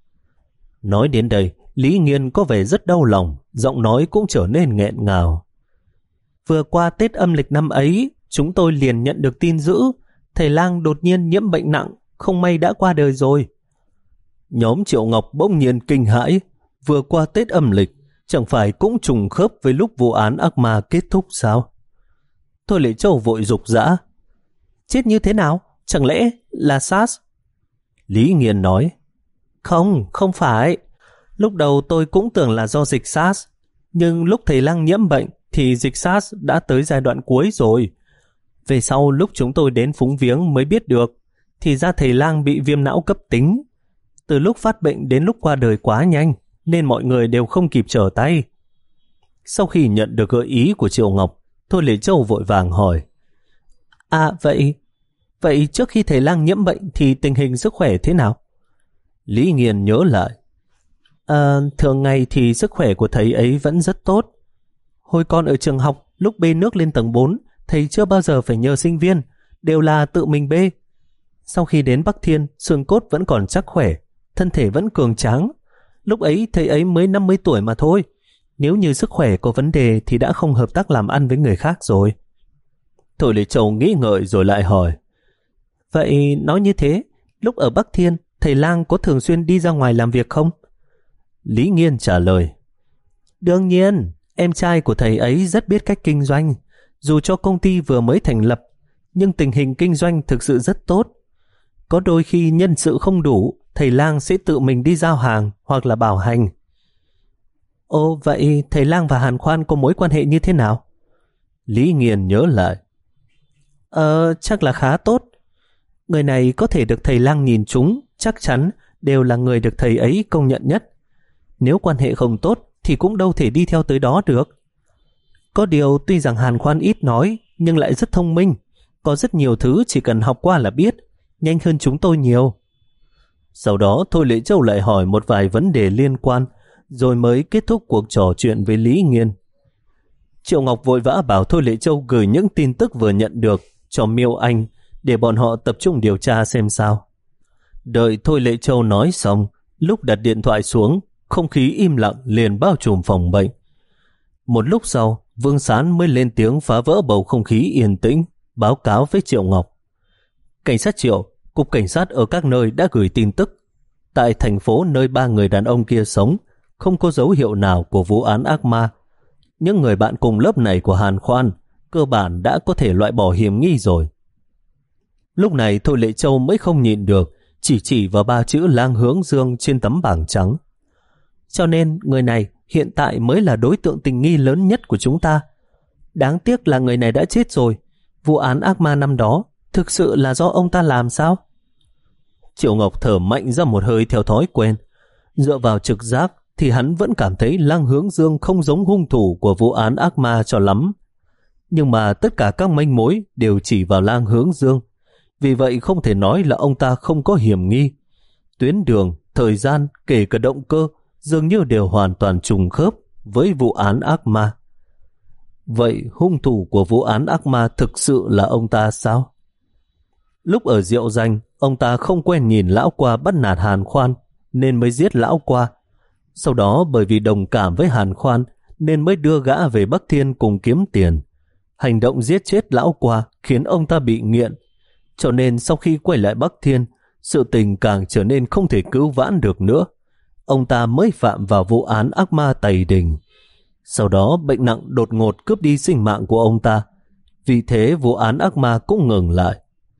Speaker 1: Nói đến đây, Lý Nghiên có vẻ rất đau lòng, giọng nói cũng trở nên nghẹn ngào. Vừa qua Tết âm lịch năm ấy, chúng tôi liền nhận được tin dữ thầy Lang đột nhiên nhiễm bệnh nặng, không may đã qua đời rồi. Nhóm Triệu Ngọc bỗng nhiên kinh hãi. Vừa qua Tết âm lịch, chẳng phải cũng trùng khớp với lúc vụ án ác ma kết thúc sao? Thôi Lệ Châu vội rục rã: Chết như thế nào? Chẳng lẽ là SARS? Lý Nghiên nói: Không, không phải. Lúc đầu tôi cũng tưởng là do dịch SARS, nhưng lúc thầy Lang nhiễm bệnh thì dịch SARS đã tới giai đoạn cuối rồi. Về sau lúc chúng tôi đến phúng viếng mới biết được, thì ra thầy Lang bị viêm não cấp tính. Từ lúc phát bệnh đến lúc qua đời quá nhanh, nên mọi người đều không kịp trở tay. Sau khi nhận được gợi ý của Triệu Ngọc, Thôi Lệ Châu vội vàng hỏi: À vậy, vậy trước khi thầy Lang nhiễm bệnh thì tình hình sức khỏe thế nào? Lý Nghiên nhớ lại: À, thường ngày thì sức khỏe của thầy ấy vẫn rất tốt. Hồi còn ở trường học, lúc bê nước lên tầng bốn, thầy chưa bao giờ phải nhờ sinh viên, đều là tự mình bê. Sau khi đến Bắc Thiên, xương cốt vẫn còn chắc khỏe, thân thể vẫn cường tráng. Lúc ấy thầy ấy mới năm mươi tuổi mà thôi. Nếu như sức khỏe có vấn đề thì đã không hợp tác làm ăn với người khác rồi. Thôi Lệ Châu nghĩ ngợi rồi lại hỏi: Vậy nói như thế, lúc ở Bắc Thiên, thầy Lang có thường xuyên đi ra ngoài làm việc không? Lý Nghiên trả lời: Đương nhiên, em trai của thầy ấy rất biết cách kinh doanh. Dù cho công ty vừa mới thành lập, nhưng tình hình kinh doanh thực sự rất tốt. Có đôi khi nhân sự không đủ, thầy Lang sẽ tự mình đi giao hàng hoặc là bảo hành. Ồ, vậy thầy Lang và Hàn Khoan có mối quan hệ như thế nào? Lý Nghiên nhớ lại: Ờ, chắc là khá tốt. Người này có thể được thầy Lang nhìn trúng, chắc chắn đều là người được thầy ấy công nhận nhất. Nếu quan hệ không tốt thì cũng đâu thể đi theo tới đó được. Có điều tuy rằng Hàn Khoan ít nói, nhưng lại rất thông minh. Có rất nhiều thứ chỉ cần học qua là biết, nhanh hơn chúng tôi nhiều. Sau đó Thôi Lệ Châu lại hỏi một vài vấn đề liên quan, rồi mới kết thúc cuộc trò chuyện với Lý Nghiên. Triệu Ngọc vội vã bảo Thôi Lệ Châu gửi những tin tức vừa nhận được cho Miêu Anh để bọn họ tập trung điều tra xem sao. Đợi Thôi Lệ Châu nói xong, lúc đặt điện thoại xuống, không khí im lặng liền bao trùm phòng bệnh. Một lúc sau, Vương Sán mới lên tiếng phá vỡ bầu không khí yên tĩnh, báo cáo với Triệu Ngọc: Cảnh sát Triệu, cục cảnh sát ở các nơi đã gửi tin tức. Tại thành phố nơi ba người đàn ông kia sống, không có dấu hiệu nào của vụ án ác ma. Những người bạn cùng lớp này của Hàn Khoan cơ bản đã có thể loại bỏ hiểm nghi rồi. Lúc này Thôi Lệ Châu mới không nhịn được, chỉ chỉ vào ba chữ Lang Hướng Dương trên tấm bảng trắng. Cho nên người này hiện tại mới là đối tượng tình nghi lớn nhất của chúng ta. Đáng tiếc là người này đã chết rồi. Vụ án ác ma năm đó thực sự là do ông ta làm sao? Triệu Ngọc thở mạnh ra một hơi theo thói quen. Dựa vào trực giác thì hắn vẫn cảm thấy Lang Hướng Dương không giống hung thủ của vụ án ác ma cho lắm. Nhưng mà tất cả các manh mối đều chỉ vào Lang Hướng Dương. Vì vậy không thể nói là ông ta không có hiểm nghi. Tuyến đường, thời gian, kể cả động cơ dường như đều hoàn toàn trùng khớp với vụ án ác ma. Vậy hung thủ của vụ án ác ma thực sự là ông ta sao? Lúc ở Diệu Danh, ông ta không quen nhìn lão Qua bắt nạt Hàn Khoan nên mới giết lão Qua. Sau đó bởi vì đồng cảm với Hàn Khoan nên mới đưa gã về Bắc Thiên cùng kiếm tiền. Hành động giết chết lão Qua khiến ông ta bị nghiện. Cho nên sau khi quay lại Bắc Thiên, sự tình càng trở nên không thể cứu vãn được nữa. Ông ta mới phạm vào vụ án ác ma Tày Đình. Sau đó bệnh nặng đột ngột cướp đi sinh mạng của ông ta. Vì thế vụ án ác ma cũng ngừng lại.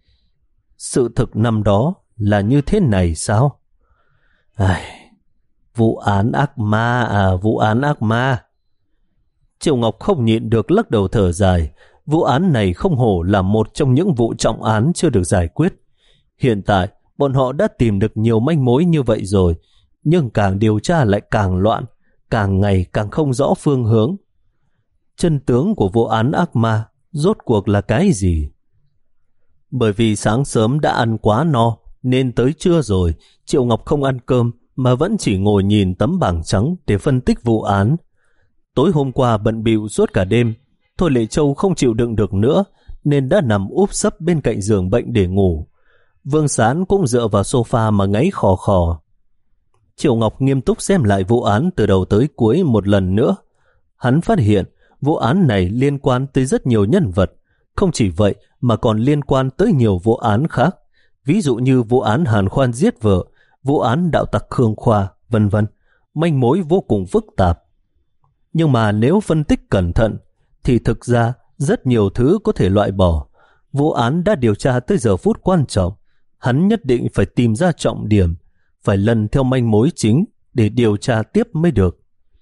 Speaker 1: Sự thực năm đó là như thế này sao? Ai, vụ án ác ma à, vụ án ác ma. Triệu Ngọc không nhịn được lắc đầu thở dài. Vụ án này không hổ là một trong những vụ trọng án chưa được giải quyết. Hiện tại, bọn họ đã tìm được nhiều manh mối như vậy rồi, nhưng càng điều tra lại càng loạn, càng ngày càng không rõ phương hướng. Chân tướng của vụ án ác ma rốt cuộc là cái gì? Bởi vì sáng sớm đã ăn quá no, nên tới trưa rồi, Triệu Ngọc không ăn cơm mà vẫn chỉ ngồi nhìn tấm bảng trắng để phân tích vụ án. Tối hôm qua bận bịu suốt cả đêm, Thôi Lệ Châu không chịu đựng được nữa nên đã nằm úp sấp bên cạnh giường bệnh để ngủ. Vương Sán cũng dựa vào sofa mà ngáy khò khò. Triệu Ngọc nghiêm túc xem lại vụ án từ đầu tới cuối một lần nữa. Hắn phát hiện vụ án này liên quan tới rất nhiều nhân vật, không chỉ vậy mà còn liên quan tới nhiều vụ án khác, ví dụ như vụ án Hàn Khoan giết vợ, vụ án đạo tặc Khương Khoa, vân vân, manh mối vô cùng phức tạp. Nhưng mà nếu phân tích cẩn thận thì thực ra rất nhiều thứ có thể loại bỏ. Vụ án đã điều tra tới giờ phút quan trọng, hắn nhất định phải tìm ra trọng điểm, phải lần theo manh mối chính để điều tra tiếp mới được.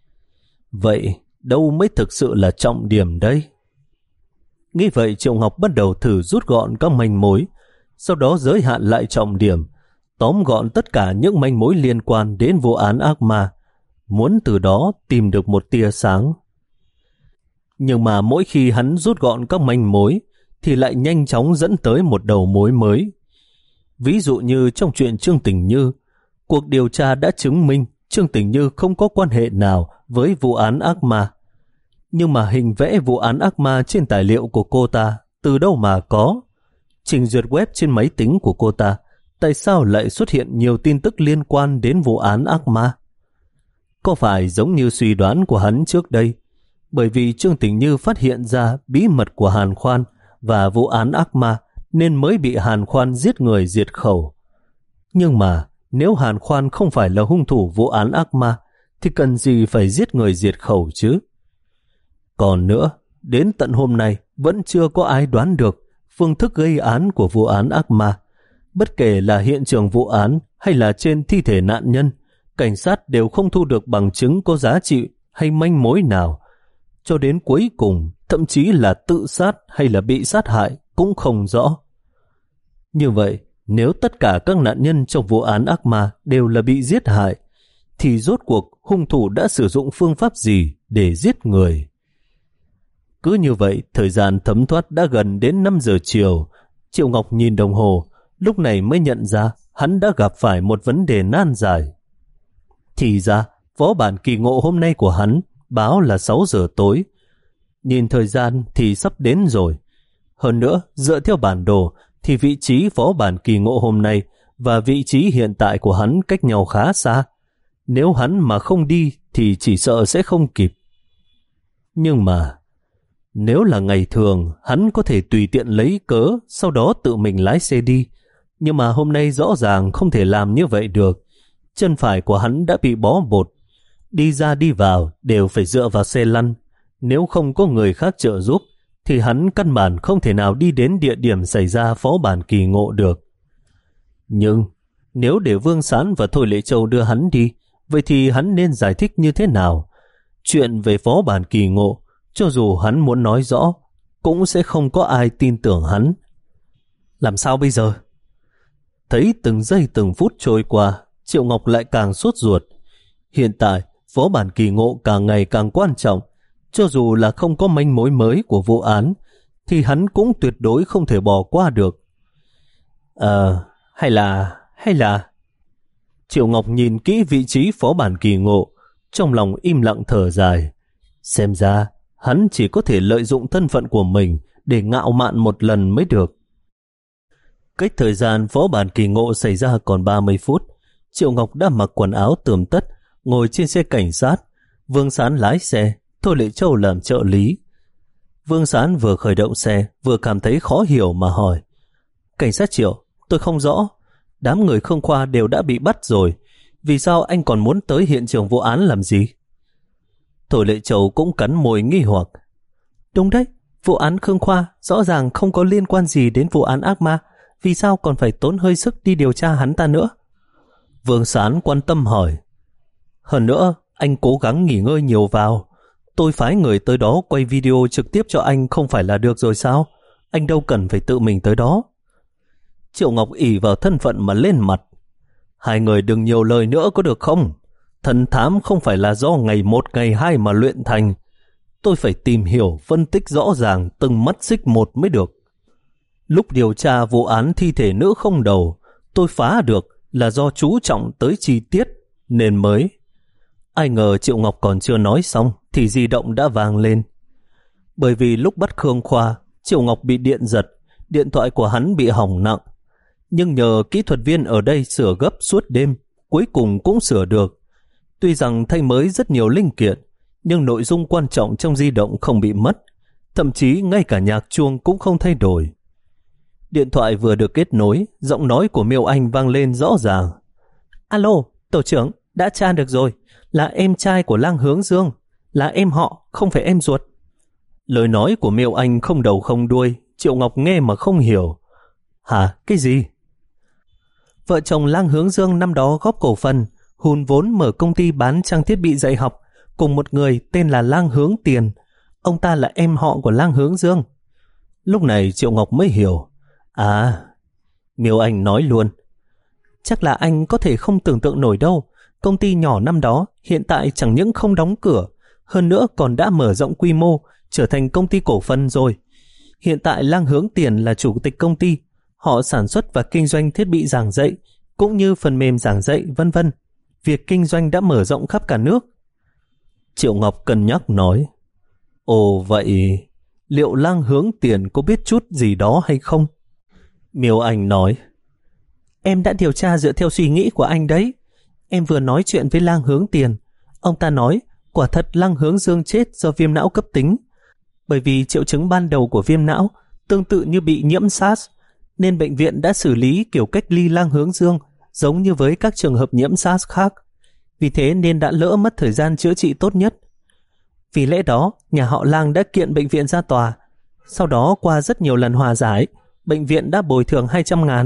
Speaker 1: Vậy đâu mới thực sự là trọng điểm đây? Nghĩ vậy Triệu Ngọc bắt đầu thử rút gọn các manh mối, sau đó giới hạn lại trọng điểm, tóm gọn tất cả những manh mối liên quan đến vụ án ác ma, muốn từ đó tìm được một tia sáng. Nhưng mà mỗi khi hắn rút gọn các manh mối thì lại nhanh chóng dẫn tới một đầu mối mới. Ví dụ như trong chuyện Trương Tình Như, cuộc điều tra đã chứng minh Trương Tình Như không có quan hệ nào với vụ án ác ma. Nhưng mà hình vẽ vụ án ác ma trên tài liệu của cô ta từ đâu mà có? Trình duyệt web trên máy tính của cô ta, tại sao lại xuất hiện nhiều tin tức liên quan đến vụ án ác ma? Có phải giống như suy đoán của hắn trước đây, bởi vì Trương Tình Như phát hiện ra bí mật của Hàn Khoan và vụ án ác ma nên mới bị Hàn Khoan giết người diệt khẩu? Nhưng mà nếu Hàn Khoan không phải là hung thủ vụ án ác ma thì cần gì phải giết người diệt khẩu chứ? Còn nữa, đến tận hôm nay vẫn chưa có ai đoán được phương thức gây án của vụ án ác ma. Bất kể là hiện trường vụ án hay là trên thi thể nạn nhân, cảnh sát đều không thu được bằng chứng có giá trị hay manh mối nào. Cho đến cuối cùng, thậm chí là tự sát hay là bị sát hại cũng không rõ. Như vậy, nếu tất cả các nạn nhân trong vụ án ác ma đều là bị giết hại, thì rốt cuộc hung thủ đã sử dụng phương pháp gì để giết người? Cứ như vậy, thời gian thấm thoát đã gần đến năm giờ chiều. Triệu Ngọc nhìn đồng hồ, lúc này mới nhận ra hắn đã gặp phải một vấn đề nan giải. Thì ra, phó bản kỳ ngộ hôm nay của hắn báo là sáu giờ tối. Nhìn thời gian thì sắp đến rồi. Hơn nữa, dựa theo bản đồ thì vị trí phó bản kỳ ngộ hôm nay và vị trí hiện tại của hắn cách nhau khá xa. Nếu hắn mà không đi thì chỉ sợ sẽ không kịp. Nhưng mà Nếu là ngày thường, hắn có thể tùy tiện lấy cớ, sau đó tự mình lái xe đi. Nhưng mà hôm nay rõ ràng không thể làm như vậy được. Chân phải của hắn đã bị bó bột. Đi ra đi vào đều phải dựa vào xe lăn. Nếu không có người khác trợ giúp, thì hắn căn bản không thể nào đi đến địa điểm xảy ra phó bản kỳ ngộ được. Nhưng nếu để Vương Sán và Thôi Lệ Châu đưa hắn đi, vậy thì hắn nên giải thích như thế nào? Chuyện về phó bản kỳ ngộ, cho dù hắn muốn nói rõ, cũng sẽ không có ai tin tưởng hắn. Làm sao bây giờ? Thấy từng giây từng phút trôi qua, Triệu Ngọc lại càng sốt ruột. Hiện tại, phó bản kỳ ngộ càng ngày càng quan trọng. Cho dù là không có manh mối mới của vụ án, thì hắn cũng tuyệt đối không thể bỏ qua được. Ờ, hay là, hay là... Triệu Ngọc nhìn kỹ vị trí phó bản kỳ ngộ, trong lòng im lặng thở dài. Xem ra, hắn chỉ có thể lợi dụng thân phận của mình để ngạo mạn một lần mới được. Cách thời gian phó bản kỳ ngộ xảy ra còn ba mươi phút, Triệu Ngọc đã mặc quần áo tươm tất, ngồi trên xe cảnh sát. Vương Sán lái xe, Thôi Lệ Châu làm trợ lý. Vương Sán vừa khởi động xe, vừa cảm thấy khó hiểu mà hỏi. Cảnh sát Triệu, tôi không rõ. Đám người Khương Khoa đều đã bị bắt rồi. Vì sao anh còn muốn tới hiện trường vụ án làm gì? Thôi Lệ Châu cũng cắn môi nghi hoặc. Đúng đấy, vụ án Khương Khoa rõ ràng không có liên quan gì đến vụ án ác ma. Vì sao còn phải tốn hơi sức đi điều tra hắn ta nữa? Vương Sán quan tâm hỏi. Hơn nữa, anh cố gắng nghỉ ngơi nhiều vào. Tôi phái người tới đó quay video trực tiếp cho anh không phải là được rồi sao? Anh đâu cần phải tự mình tới đó. Triệu Ngọc ỷ vào thân phận mà lên mặt. Hai người đừng nhiều lời nữa có được không? Thần thám không phải là do ngày một ngày hai mà luyện thành. Tôi phải tìm hiểu, phân tích rõ ràng từng mắt xích một mới được. Lúc điều tra vụ án thi thể nữ không đầu, tôi phá được là do chú trọng tới chi tiết, nên mới. Ai ngờ Triệu Ngọc còn chưa nói xong thì di động đã vang lên. Bởi vì lúc bắt Khương Khoa, Triệu Ngọc bị điện giật, điện thoại của hắn bị hỏng nặng. Nhưng nhờ kỹ thuật viên ở đây sửa gấp suốt đêm, cuối cùng cũng sửa được. Tuy rằng thay mới rất nhiều linh kiện, nhưng nội dung quan trọng trong di động không bị mất, thậm chí ngay cả nhạc chuông cũng không thay đổi. Điện thoại vừa được kết nối, giọng nói của Miêu Anh vang lên rõ ràng. Alo, tổ trưởng, đã tra được rồi, là em trai của Lang Hướng Dương, là em họ, không phải em ruột. Lời nói của Miêu Anh không đầu không đuôi, Triệu Ngọc nghe mà không hiểu. Hả, cái gì? Vợ chồng Lang Hướng Dương năm đó góp cổ phần, hùn vốn mở công ty bán trang thiết bị dạy học, cùng một người tên là Lang Hướng Tiền. Ông ta là em họ của Lang Hướng Dương. Lúc này Triệu Ngọc mới hiểu. À, Miêu Anh nói luôn. Chắc là anh có thể không tưởng tượng nổi đâu. Công ty nhỏ năm đó hiện tại chẳng những không đóng cửa, hơn nữa còn đã mở rộng quy mô, trở thành công ty cổ phần rồi. Hiện tại Lang Hướng Tiền là chủ tịch công ty. Họ sản xuất và kinh doanh thiết bị giảng dạy, cũng như phần mềm giảng dạy, vân vân. Việc kinh doanh đã mở rộng khắp cả nước. Triệu Ngọc cân nhắc nói. Ồ vậy, liệu Lang Hướng Tiền có biết chút gì đó hay không? Miêu Anh nói. Em đã điều tra dựa theo suy nghĩ của anh đấy. Em vừa nói chuyện với Lang Hướng Tiền. Ông ta nói quả thật Lang Hướng Dương chết do viêm não cấp tính. Bởi vì triệu chứng ban đầu của viêm não tương tự như bị nhiễm SARS, nên bệnh viện đã xử lý kiểu cách ly Lang Hướng Dương giống như với các trường hợp nhiễm SARS khác. Vì thế nên đã lỡ mất thời gian chữa trị tốt nhất. Vì lẽ đó, nhà họ Lang đã kiện bệnh viện ra tòa. Sau đó qua rất nhiều lần hòa giải, bệnh viện đã bồi thường hai trăm ngàn.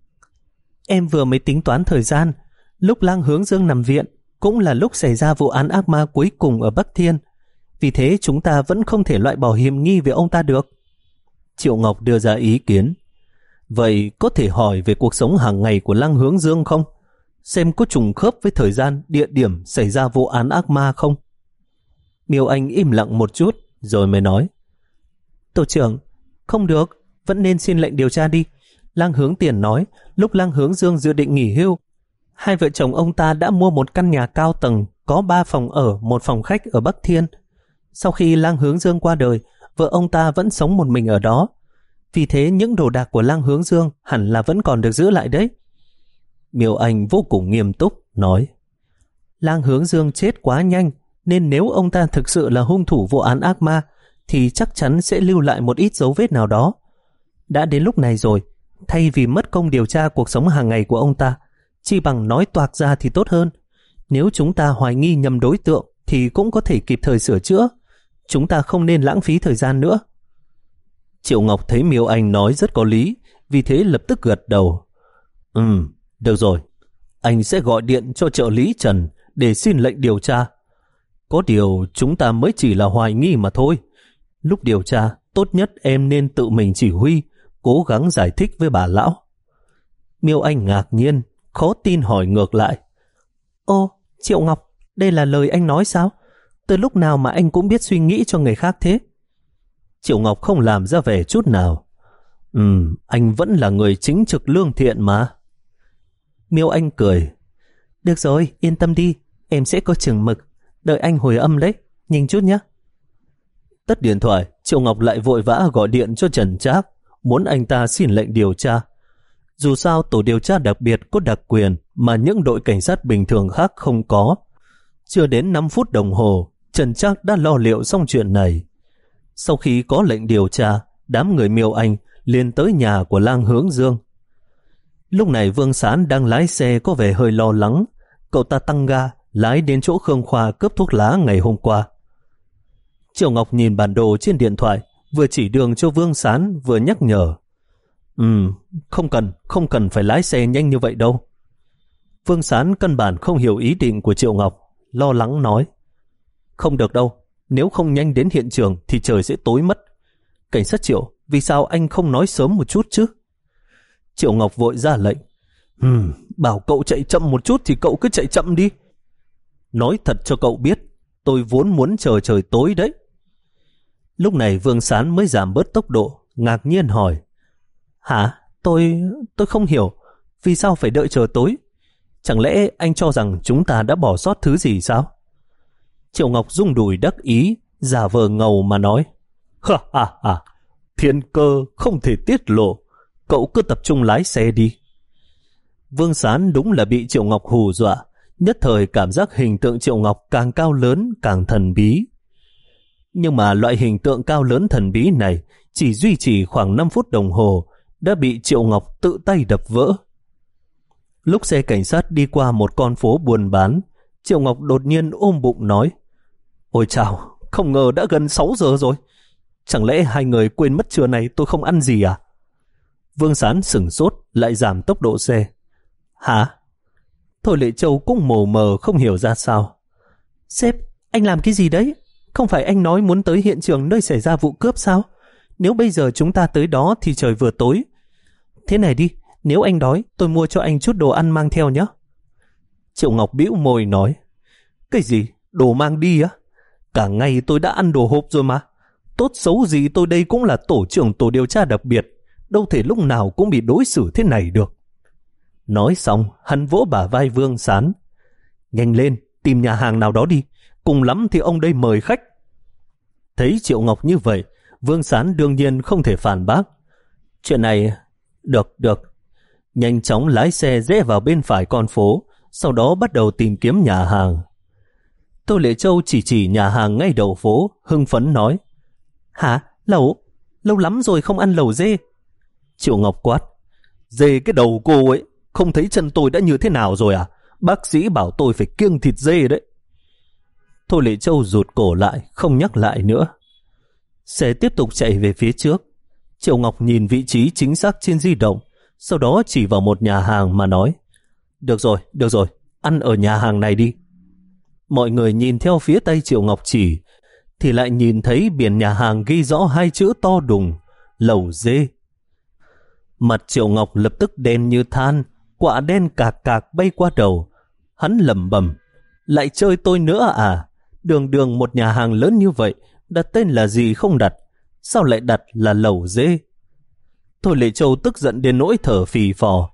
Speaker 1: Em vừa mới tính toán thời gian. Lúc Lang Hướng Dương nằm viện cũng là lúc xảy ra vụ án ác ma cuối cùng ở Bắc Thiên. Vì thế chúng ta vẫn không thể loại bỏ hiểm nghi về ông ta được. Triệu Ngọc đưa ra ý kiến. Vậy có thể hỏi về cuộc sống hàng ngày của Lang Hướng Dương không? Xem có trùng khớp với thời gian, địa điểm xảy ra vụ án ác ma không? Miêu Anh im lặng một chút rồi mới nói. Tổ trưởng, không được, vẫn nên xin lệnh điều tra đi. Lang Hướng Tiền nói lúc Lang Hướng Dương dự định nghỉ hưu, hai vợ chồng ông ta đã mua một căn nhà cao tầng có ba phòng ở, một phòng khách ở Bắc Thiên. Sau khi Lang Hướng Dương qua đời, vợ ông ta vẫn sống một mình ở đó. Vì thế những đồ đạc của Lang Hướng Dương hẳn là vẫn còn được giữ lại đấy. Miêu Anh vô cùng nghiêm túc nói. Lang Hướng Dương chết quá nhanh, nên nếu ông ta thực sự là hung thủ vụ án ác ma
Speaker 2: thì chắc chắn sẽ lưu lại một ít dấu vết nào đó. Đã đến lúc này rồi, thay vì mất công điều tra cuộc sống hàng ngày của ông ta, chi bằng nói toạc ra thì tốt hơn. Nếu chúng ta hoài nghi nhầm đối tượng thì cũng có thể kịp thời sửa chữa. Chúng ta không nên lãng phí thời gian nữa.
Speaker 1: Triệu Ngọc thấy Miêu Anh nói rất có lý, vì thế lập tức gật đầu. Ừ, được rồi. Anh sẽ gọi điện cho trợ lý Trần để xin lệnh điều tra. Có điều chúng ta mới chỉ là hoài nghi mà thôi. Lúc điều tra, tốt nhất em nên tự mình chỉ huy, cố gắng giải thích với bà lão.
Speaker 2: Miêu Anh ngạc nhiên, khó tin hỏi ngược lại. Ô, Triệu Ngọc, đây là lời anh nói sao? Từ lúc nào mà anh cũng biết suy nghĩ cho người khác thế?
Speaker 1: Triệu Ngọc không làm ra vẻ chút nào. Ừ, anh vẫn là người chính trực lương thiện mà.
Speaker 2: Miêu Anh cười. Được rồi, yên tâm đi, em sẽ có chừng mực. Đợi anh hồi âm đấy, nhanh chút nhé.
Speaker 1: Tắt điện thoại, Triệu Ngọc lại vội vã gọi điện cho Trần Trác, muốn anh ta xin lệnh điều tra. Dù sao tổ điều tra đặc biệt có đặc quyền mà những đội cảnh sát bình thường khác không có. Chưa đến năm phút đồng hồ, Trần Trác đã lo liệu xong chuyện này. Sau khi có lệnh điều tra, đám người Miêu Anh liền tới nhà của Lang Hướng Dương. Lúc này Vương Sán đang lái xe có vẻ hơi lo lắng. Cậu ta tăng ga, lái đến chỗ Khương Khoa cướp thuốc lá ngày hôm qua. Triệu Ngọc nhìn bản đồ trên điện thoại, vừa chỉ đường cho Vương Sán vừa nhắc nhở. Ừ, không cần, không cần phải lái xe nhanh như vậy đâu. Vương Sán căn bản không hiểu ý định của Triệu Ngọc, lo lắng nói. Không được đâu, nếu không nhanh đến hiện trường thì trời sẽ tối mất. Cảnh sát Triệu, vì sao anh không nói sớm một chút chứ? Triệu Ngọc vội ra lệnh. Hmm, bảo cậu chạy chậm một chút thì cậu cứ chạy chậm đi. Nói thật cho cậu biết, tôi vốn muốn chờ trời tối đấy. Lúc này Vương Sán mới giảm bớt tốc độ, ngạc nhiên hỏi. Hả? Tôi... tôi không hiểu. Vì sao phải đợi chờ tối? Chẳng lẽ anh cho rằng chúng ta đã bỏ sót thứ gì sao? Triệu Ngọc rung đùi đắc ý, giả vờ ngầu mà nói. Ha ha ha, thiên cơ không thể tiết lộ. Cậu cứ tập trung lái xe đi. Vương Sán đúng là bị Triệu Ngọc hù dọa, nhất thời cảm giác hình tượng Triệu Ngọc càng cao lớn càng thần bí. Nhưng mà loại hình tượng cao lớn thần bí này chỉ duy trì khoảng năm phút đồng hồ đã bị Triệu Ngọc tự tay đập vỡ. Lúc xe cảnh sát đi qua một con phố buôn bán, Triệu Ngọc đột nhiên ôm bụng nói. Ôi chào, không ngờ đã gần sáu giờ rồi. Chẳng lẽ hai người quên mất trưa này tôi không ăn gì à? Vương Sán sửng sốt lại giảm tốc độ xe. Hả? Thôi Lệ Châu cũng mồ mờ không hiểu ra sao. Sếp, anh làm cái gì đấy? Không phải anh nói muốn tới hiện trường nơi xảy ra vụ cướp sao? Nếu bây giờ chúng ta tới đó thì trời vừa tối. Thế này đi, nếu anh đói tôi mua cho anh chút đồ ăn mang theo nhé. Triệu Ngọc bĩu môi nói. Cái gì? Đồ mang đi á? Cả ngày tôi đã ăn đồ hộp rồi mà. Tốt xấu gì tôi đây cũng là tổ trưởng tổ điều tra đặc biệt, đâu thể lúc nào cũng bị đối xử thế này được. Nói xong, hắn vỗ bả vai Vương Sán. Nhanh lên, tìm nhà hàng nào đó đi, cùng lắm thì ông đây mời khách. Thấy Triệu Ngọc như vậy, Vương Sán đương nhiên không thể phản bác. Chuyện này, được, được. Nhanh chóng lái xe rẽ vào bên phải con phố, sau đó bắt đầu tìm kiếm nhà hàng. Tô Lệ Châu chỉ chỉ nhà hàng ngay đầu phố, hưng phấn nói. Hả? Lẩu? Lâu lắm rồi không ăn lẩu dê. Triệu Ngọc quát. Dê cái đầu cô ấy, không thấy chân tôi đã như thế nào rồi à? Bác sĩ bảo tôi phải kiêng thịt dê đấy. Tô Lệ Châu rụt cổ lại, không nhắc lại nữa. Xe tiếp tục chạy về phía trước. Triệu Ngọc nhìn vị trí chính xác trên di động, sau đó chỉ vào một nhà hàng mà nói. Được rồi, được rồi, ăn ở nhà hàng này đi. Mọi người nhìn theo phía tay Triệu Ngọc chỉ, thì lại nhìn thấy biển nhà hàng ghi rõ hai chữ to đùng, lẩu dê. Mặt Triệu Ngọc lập tức đen như than, quả đen cạc cạc bay qua đầu. Hắn lẩm bẩm, lại chơi tôi nữa à? Đường đường một nhà hàng lớn như vậy, đặt tên là gì không đặt? Sao lại đặt là lẩu dê? Thôi Lệ Châu tức giận đến nỗi thở phì phò.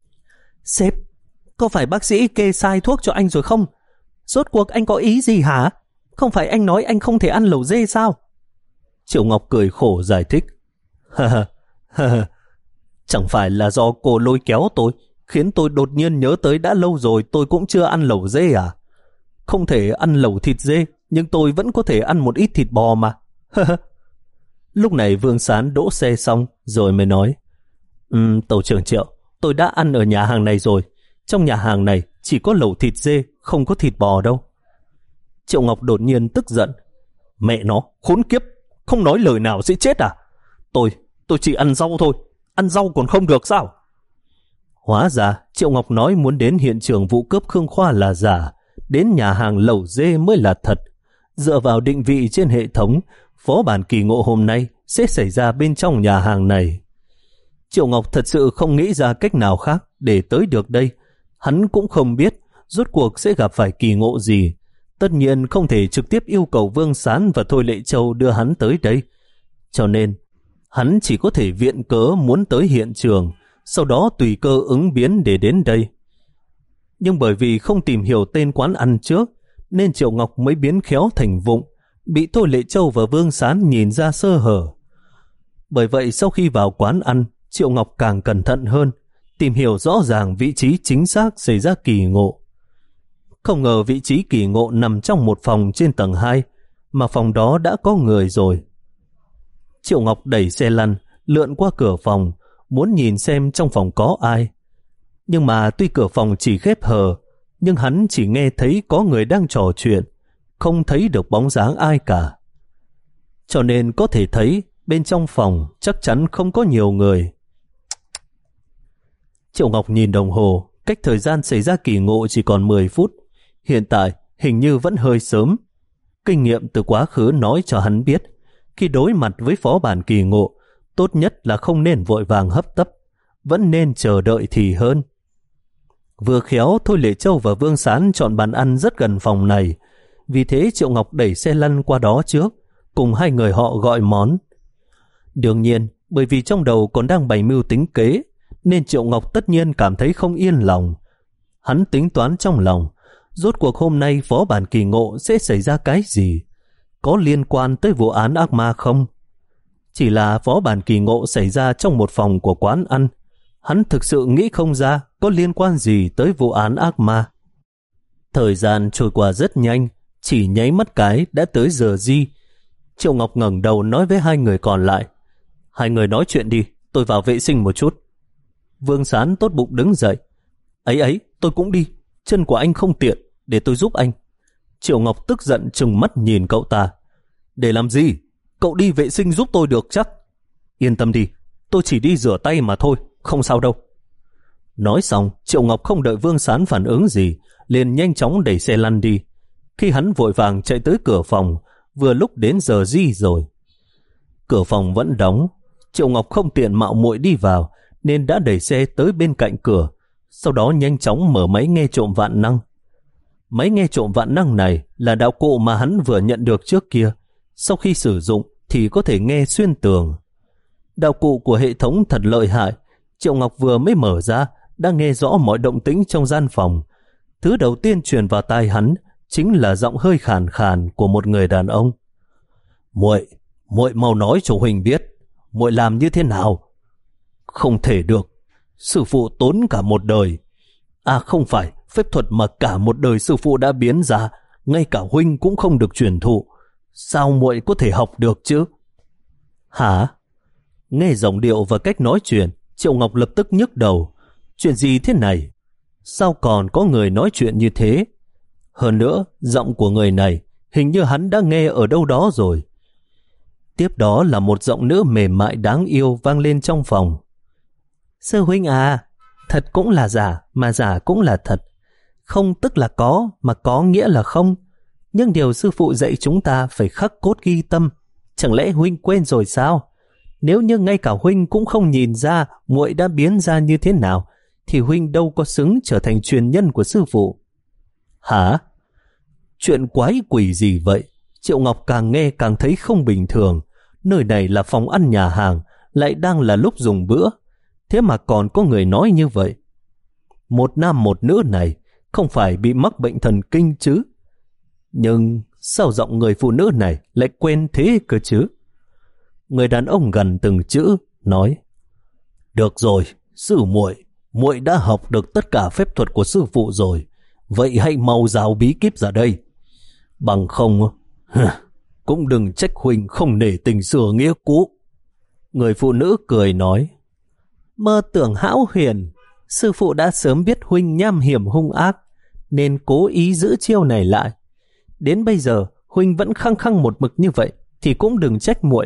Speaker 1: Sếp, có phải bác sĩ kê sai thuốc cho anh rồi không? Rốt cuộc anh có ý gì hả? Không phải anh nói anh không thể ăn lẩu dê sao? Triệu Ngọc cười khổ giải thích. Ha ha, chẳng phải là do cô lôi kéo tôi, khiến tôi đột nhiên nhớ tới đã lâu rồi tôi cũng chưa ăn lẩu dê à? Không thể ăn lẩu thịt dê, nhưng tôi vẫn có thể ăn một ít thịt bò mà. Lúc này Vương Sán đỗ xe xong rồi mới nói, um, Tàu trưởng Triệu, tôi đã ăn ở nhà hàng này rồi. Trong nhà hàng này chỉ có lẩu thịt dê, không có thịt bò đâu. Triệu Ngọc đột nhiên tức giận. Mẹ nó, khốn kiếp, không nói lời nào sẽ chết à? Tôi, tôi chỉ ăn rau thôi, ăn rau còn không được sao? Hóa ra Triệu Ngọc nói muốn đến hiện trường vụ cướp Khương Khoa là giả, đến nhà hàng lẩu dê mới là thật. Dựa vào định vị trên hệ thống, phó bản kỳ ngộ hôm nay sẽ xảy ra bên trong nhà hàng này. Triệu Ngọc thật sự không nghĩ ra cách nào khác để tới được đây. Hắn cũng không biết rốt cuộc sẽ gặp phải kỳ ngộ gì. Tất nhiên không thể trực tiếp yêu cầu Vương Sán và Thôi Lệ Châu đưa hắn tới đây. Cho nên, hắn chỉ có thể viện cớ muốn tới hiện trường, sau đó tùy cơ ứng biến để đến đây. Nhưng bởi vì không tìm hiểu tên quán ăn trước, nên Triệu Ngọc mới biến khéo thành vụng, bị Thôi Lệ Châu và Vương Sán nhìn ra sơ hở. Bởi vậy sau khi vào quán ăn, Triệu Ngọc càng cẩn thận hơn, tìm hiểu rõ ràng vị trí chính xác xảy ra kỳ ngộ. Không ngờ vị trí kỳ ngộ nằm trong một phòng trên tầng hai, mà phòng đó đã có người rồi. Triệu Ngọc đẩy xe lăn, lượn qua cửa phòng, muốn nhìn xem trong phòng có ai. Nhưng mà tuy cửa phòng chỉ khép hờ, nhưng hắn chỉ nghe thấy có người đang trò chuyện, không thấy được bóng dáng ai cả. Cho nên có thể thấy bên trong phòng chắc chắn không có nhiều người. Triệu Ngọc nhìn đồng hồ, cách thời gian xảy ra kỳ ngộ chỉ còn mười phút. Hiện tại hình như vẫn hơi sớm. Kinh nghiệm từ quá khứ nói cho hắn biết, khi đối mặt với phó bản kỳ ngộ, tốt nhất là không nên vội vàng hấp tấp, vẫn nên chờ đợi thì hơn. Vừa khéo Thôi Lệ Châu và Vương Sán chọn bàn ăn rất gần phòng này, vì thế Triệu Ngọc đẩy xe lăn qua đó trước, cùng hai người họ gọi món. Đương nhiên, bởi vì trong đầu còn đang bày mưu tính kế, nên Triệu Ngọc tất nhiên cảm thấy không yên lòng. Hắn tính toán trong lòng, rốt cuộc hôm nay phó bản kỳ ngộ sẽ xảy ra cái gì? Có liên quan tới vụ án ác ma không? Chỉ là phó bản kỳ ngộ xảy ra trong một phòng của quán ăn. Hắn thực sự nghĩ không ra có liên quan gì tới vụ án ác ma. Thời gian trôi qua rất nhanh, chỉ nháy mắt cái đã tới giờ di. Triệu Ngọc ngẩng đầu nói với hai người còn lại, hai người nói chuyện đi, tôi vào vệ sinh một chút. Vương Sán tốt bụng đứng dậy. Ấy ấy, tôi cũng đi, chân của anh không tiện, để tôi giúp anh. Triệu Ngọc tức giận trừng mắt nhìn cậu ta. Để làm gì? Cậu đi vệ sinh giúp tôi được chắc? Yên tâm đi, tôi chỉ đi rửa tay mà thôi, không sao đâu. Nói xong, Triệu Ngọc không đợi Vương Sán phản ứng gì, liền nhanh chóng đẩy xe lăn đi. Khi hắn vội vàng chạy tới cửa phòng, vừa lúc đến giờ di rồi. Cửa phòng vẫn đóng, Triệu Ngọc không tiện mạo muội đi vào, nên đã đẩy xe tới bên cạnh cửa, sau đó nhanh chóng mở máy nghe trộm vạn năng. Máy nghe trộm vạn năng này là đạo cụ mà hắn vừa nhận được trước kia, sau khi sử dụng thì có thể nghe xuyên tường. Đạo cụ của hệ thống thật lợi hại, Triệu Ngọc vừa mới mở ra đã nghe rõ mọi động tĩnh trong gian phòng. Thứ đầu tiên truyền vào tai hắn chính là giọng hơi khàn khàn của một người đàn ông. Muội, muội mau nói cho Huỳnh biết, muội làm như thế nào? Không thể được, sư phụ tốn cả một đời. À không phải, phép thuật mà cả một đời sư phụ đã biến ra, ngay cả Huynh cũng không được truyền thụ. Sao muội có thể học được chứ? Hả? Nghe giọng điệu và cách nói chuyện, Triệu Ngọc lập tức nhức đầu. Chuyện gì thế này? Sao còn có người nói chuyện như thế? Hơn nữa, giọng của người này hình như hắn đã nghe ở đâu đó rồi. Tiếp đó là một giọng nữ mềm mại đáng yêu vang lên trong phòng. Sư huynh à, thật cũng là giả, mà giả cũng là thật. Không tức là có, mà có nghĩa là không. Nhưng điều sư phụ dạy chúng ta phải khắc cốt ghi tâm. Chẳng lẽ huynh quên rồi sao? Nếu như ngay cả huynh cũng không nhìn ra muội đã biến ra như thế nào, thì huynh đâu có xứng trở thành truyền nhân của sư phụ. Hả? Chuyện quái quỷ gì vậy? Triệu Ngọc càng nghe càng thấy không bình thường. Nơi này là phòng ăn nhà hàng, lại đang là lúc dùng bữa. Thế mà còn có người nói như vậy. Một nam một nữ này không phải bị mắc bệnh thần kinh chứ? Nhưng sao giọng người phụ nữ này lại quen thế cơ chứ? Người đàn ông gần từng chữ nói: Được rồi, sư muội, muội đã học được tất cả phép thuật của sư phụ rồi, vậy hãy mau giao bí kíp ra đây. Bằng không, cũng đừng trách huynh không nể tình xưa nghĩa cũ.
Speaker 2: Người phụ nữ cười nói, mơ tưởng hão huyền, sư phụ đã sớm biết huynh nham hiểm hung ác, nên cố ý giữ chiêu này lại. Đến bây giờ, huynh vẫn khăng khăng một mực như vậy, thì cũng đừng trách muội.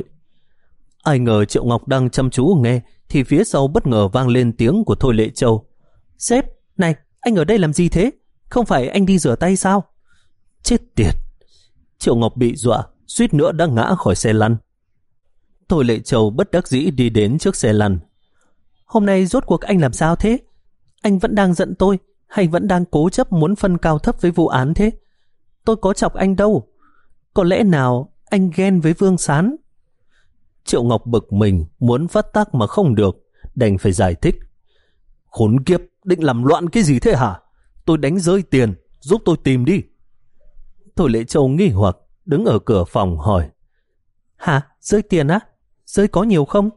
Speaker 2: Ai ngờ Triệu Ngọc đang chăm chú nghe, thì phía sau bất ngờ vang lên tiếng của Thôi Lệ Châu. Sếp, này, anh ở đây làm gì thế? Không phải anh đi rửa tay sao?
Speaker 1: Chết tiệt! Triệu Ngọc bị dọa, suýt nữa đã ngã khỏi xe lăn.
Speaker 2: Thôi Lệ Châu bất đắc dĩ đi đến trước xe lăn. Hôm nay rốt cuộc anh làm sao thế? Anh vẫn đang giận tôi, hay vẫn đang cố chấp muốn phân cao thấp với vụ án thế? Tôi có chọc anh đâu. Có lẽ nào anh ghen với Vương Sán?
Speaker 1: Triệu Ngọc bực mình, muốn phát tác mà không được, đành phải giải thích. Khốn kiếp, định làm loạn cái gì thế hả? Tôi đánh rơi tiền, giúp tôi tìm đi.
Speaker 2: Thôi Lệ Châu nghi hoặc, đứng ở cửa phòng hỏi. Hả? Rơi tiền á? Rơi có nhiều không?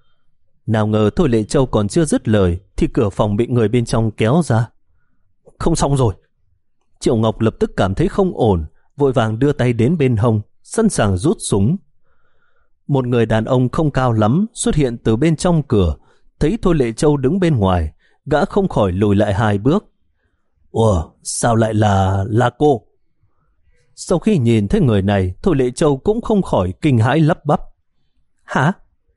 Speaker 1: Nào ngờ Thôi Lệ Châu còn chưa dứt lời, thì cửa phòng bị người bên trong kéo ra. Không xong rồi. Triệu Ngọc lập tức cảm thấy không ổn, vội vàng đưa tay đến bên hông, sẵn sàng rút súng. Một người đàn ông không cao lắm xuất hiện từ bên trong cửa, thấy Thôi Lệ Châu đứng bên ngoài, gã không khỏi lùi lại hai bước. Ủa, sao lại là là cô? Sau khi nhìn thấy người này, Thôi Lệ Châu cũng không khỏi kinh hãi lắp bắp.
Speaker 2: Hả?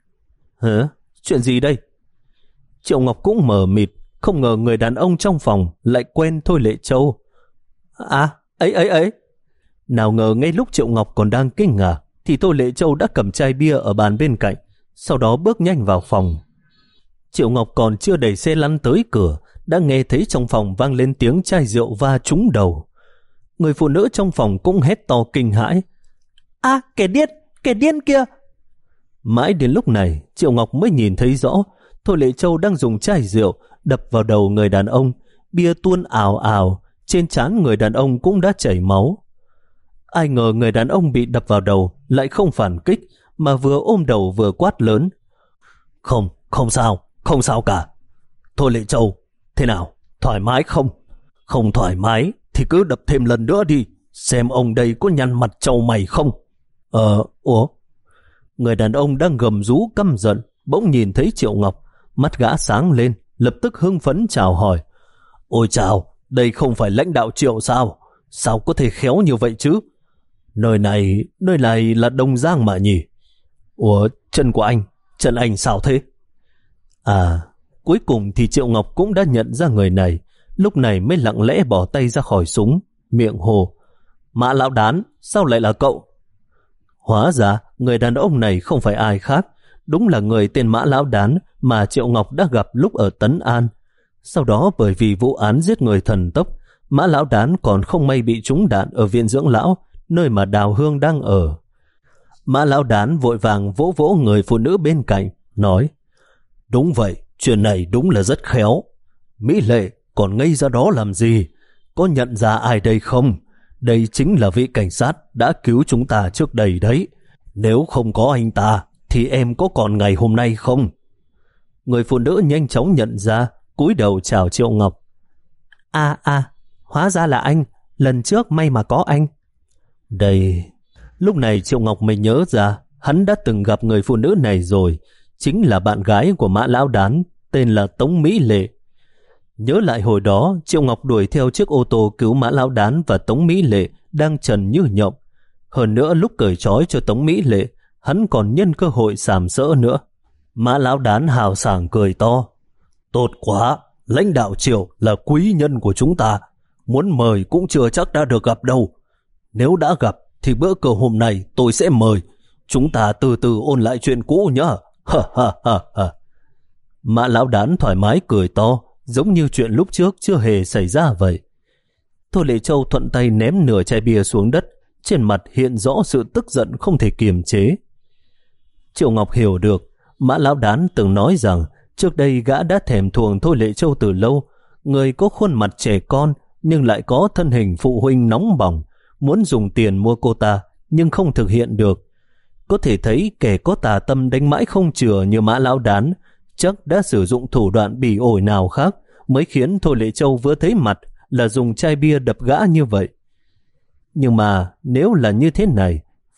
Speaker 1: Hả? Chuyện gì đây? Triệu Ngọc cũng mờ mịt, không ngờ người đàn ông trong phòng lại quen Thôi Lệ Châu. À, ấy ấy ấy. Nào ngờ ngay lúc Triệu Ngọc còn đang kinh ngạc, thì Thôi Lệ Châu đã cầm chai bia ở bàn bên cạnh, sau đó bước nhanh vào phòng. Triệu Ngọc còn chưa đẩy xe lăn tới cửa, đã nghe thấy trong phòng vang lên tiếng chai rượu va trúng đầu. Người phụ nữ trong phòng cũng hét to kinh hãi.
Speaker 2: À, kẻ điên, kẻ điên kia!
Speaker 1: Mãi đến lúc này, Triệu Ngọc mới nhìn thấy rõ, Thôi Lệ Châu đang dùng chai rượu đập vào đầu người đàn ông, bia tuôn ào ào, trên trán người đàn ông cũng đã chảy máu. Ai ngờ người đàn ông bị đập vào đầu lại không phản kích, mà vừa ôm đầu vừa quát lớn. Không, không sao, không sao cả. Thôi Lệ Châu, thế nào, thoải mái không? Không thoải mái thì cứ đập thêm lần nữa đi, xem ông đây có nhăn mặt trâu mày không. Ờ, ủa? Người đàn ông đang gầm rú căm giận, bỗng nhìn thấy Triệu Ngọc, mắt gã sáng lên, lập tức hưng phấn chào hỏi. Ôi chào, đây không phải lãnh đạo Triệu sao? Sao có thể khéo như vậy chứ? Nơi này, nơi này là Đông Giang mà nhỉ? Ủa, chân của anh, chân anh sao thế? À, cuối cùng thì Triệu Ngọc cũng đã nhận ra người này, lúc này mới lặng lẽ bỏ tay ra khỏi súng, miệng hồ. Mã Lão Đán, sao lại là cậu? Hóa ra, người đàn ông này không phải ai khác, đúng là người tên Mã Lão Đán mà Triệu Ngọc đã gặp lúc ở Tấn An. Sau đó bởi vì vụ án giết người thần tốc, Mã Lão Đán còn không may bị trúng đạn ở viện dưỡng lão, nơi mà Đào Hương đang ở. Mã Lão Đán vội vàng vỗ vỗ người phụ nữ bên cạnh, nói: Đúng vậy, chuyện này đúng là rất khéo. Mỹ Lệ, còn ngây ra đó làm gì? Có nhận ra ai đây không? Đây chính là vị cảnh sát đã cứu chúng ta trước đây đấy. Nếu không có anh ta, thì em có còn ngày hôm nay không? Người phụ nữ nhanh chóng nhận ra, cúi đầu chào Triệu Ngọc.
Speaker 2: À à, hóa ra là anh, lần trước may mà có anh.
Speaker 1: Đây, lúc này Triệu Ngọc mới nhớ ra, hắn đã từng gặp người phụ nữ này rồi, chính là bạn gái của Mã Lão Đán, tên là Tống Mỹ Lệ. Nhớ lại hồi đó, Triệu Ngọc đuổi theo chiếc ô tô cứu Mã Lão Đán và Tống Mỹ Lệ đang trần như nhộng. Hơn nữa lúc cởi trói cho Tống Mỹ Lệ, hắn còn nhân cơ hội sàm sỡ nữa. Mã Lão Đán hào sảng cười to. Tốt quá, lãnh đạo Triệu là quý nhân của chúng ta. Muốn mời cũng chưa chắc đã được gặp đâu. Nếu đã gặp thì bữa cơm hôm nay tôi sẽ mời. Chúng ta từ từ ôn lại chuyện cũ nhá. Ha ha ha ha. Mã Lão Đán thoải mái cười to, giống như chuyện lúc trước chưa hề xảy ra vậy. Thôi Lệ Châu thuận tay ném nửa chai bia xuống đất, trên mặt hiện rõ sự tức giận không thể kiềm chế. Triệu Ngọc hiểu được, Mã Lão Đán từng nói rằng trước đây gã đã thèm thuồng Thôi Lệ Châu từ lâu, người có khuôn mặt trẻ con nhưng lại có thân hình phụ huynh nóng bỏng, muốn dùng tiền mua cô ta nhưng không thực hiện được. Có thể thấy kẻ có tà tâm đánh mãi không chừa như Mã Lão Đán chắc đã sử dụng thủ đoạn bỉ ổi nào khác mới khiến Thôi Lệ Châu vừa thấy mặt là dùng chai bia đập gã như vậy. Nhưng mà nếu là như thế này,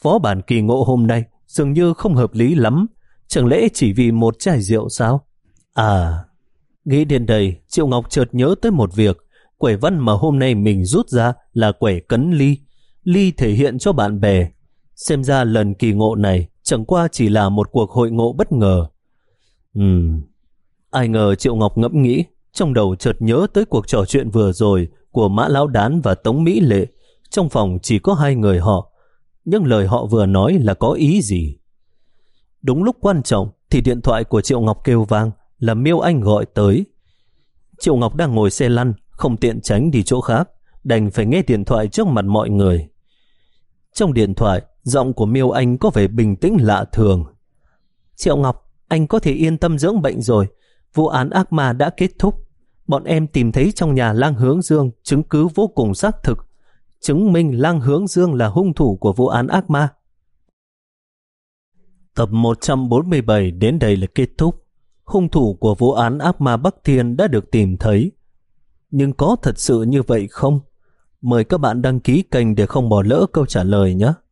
Speaker 1: phó bản kỳ ngộ hôm nay dường như không hợp lý lắm. Chẳng lẽ chỉ vì một chai rượu sao? À, nghĩ đến đây, Triệu Ngọc chợt nhớ tới một việc. Quẻ văn mà hôm nay mình rút ra là quẻ cấn ly. Ly thể hiện cho bạn bè. Xem ra lần kỳ ngộ này chẳng qua chỉ là một cuộc hội ngộ bất ngờ. Ừm, ai ngờ Triệu Ngọc ngẫm nghĩ, trong đầu chợt nhớ tới cuộc trò chuyện vừa rồi của Mã Lão Đán và Tống Mỹ Lệ. Trong phòng chỉ có hai người họ, nhưng lời họ vừa nói là có ý gì? Đúng lúc quan trọng thì điện thoại của Triệu Ngọc kêu vang, là Miêu Anh gọi tới. Triệu Ngọc đang ngồi xe lăn, không tiện tránh đi chỗ khác, đành phải nghe điện thoại trước mặt mọi người. Trong điện thoại, giọng của Miêu Anh có vẻ bình tĩnh lạ thường.
Speaker 2: Triệu Ngọc, anh có thể yên tâm dưỡng bệnh rồi. Vụ án ác ma đã kết thúc. Bọn em tìm thấy trong nhà Lang Hướng Dương chứng cứ vô cùng xác thực, chứng minh Lang Hướng Dương là hung thủ của vụ án ác ma.
Speaker 1: Tập một trăm bốn mươi bảy đến đây là kết thúc. Hung thủ của vụ án ác ma Bắc Thiên đã được tìm thấy. Nhưng có thật sự như vậy không? Mời các bạn đăng ký kênh để không bỏ lỡ câu trả lời nhé.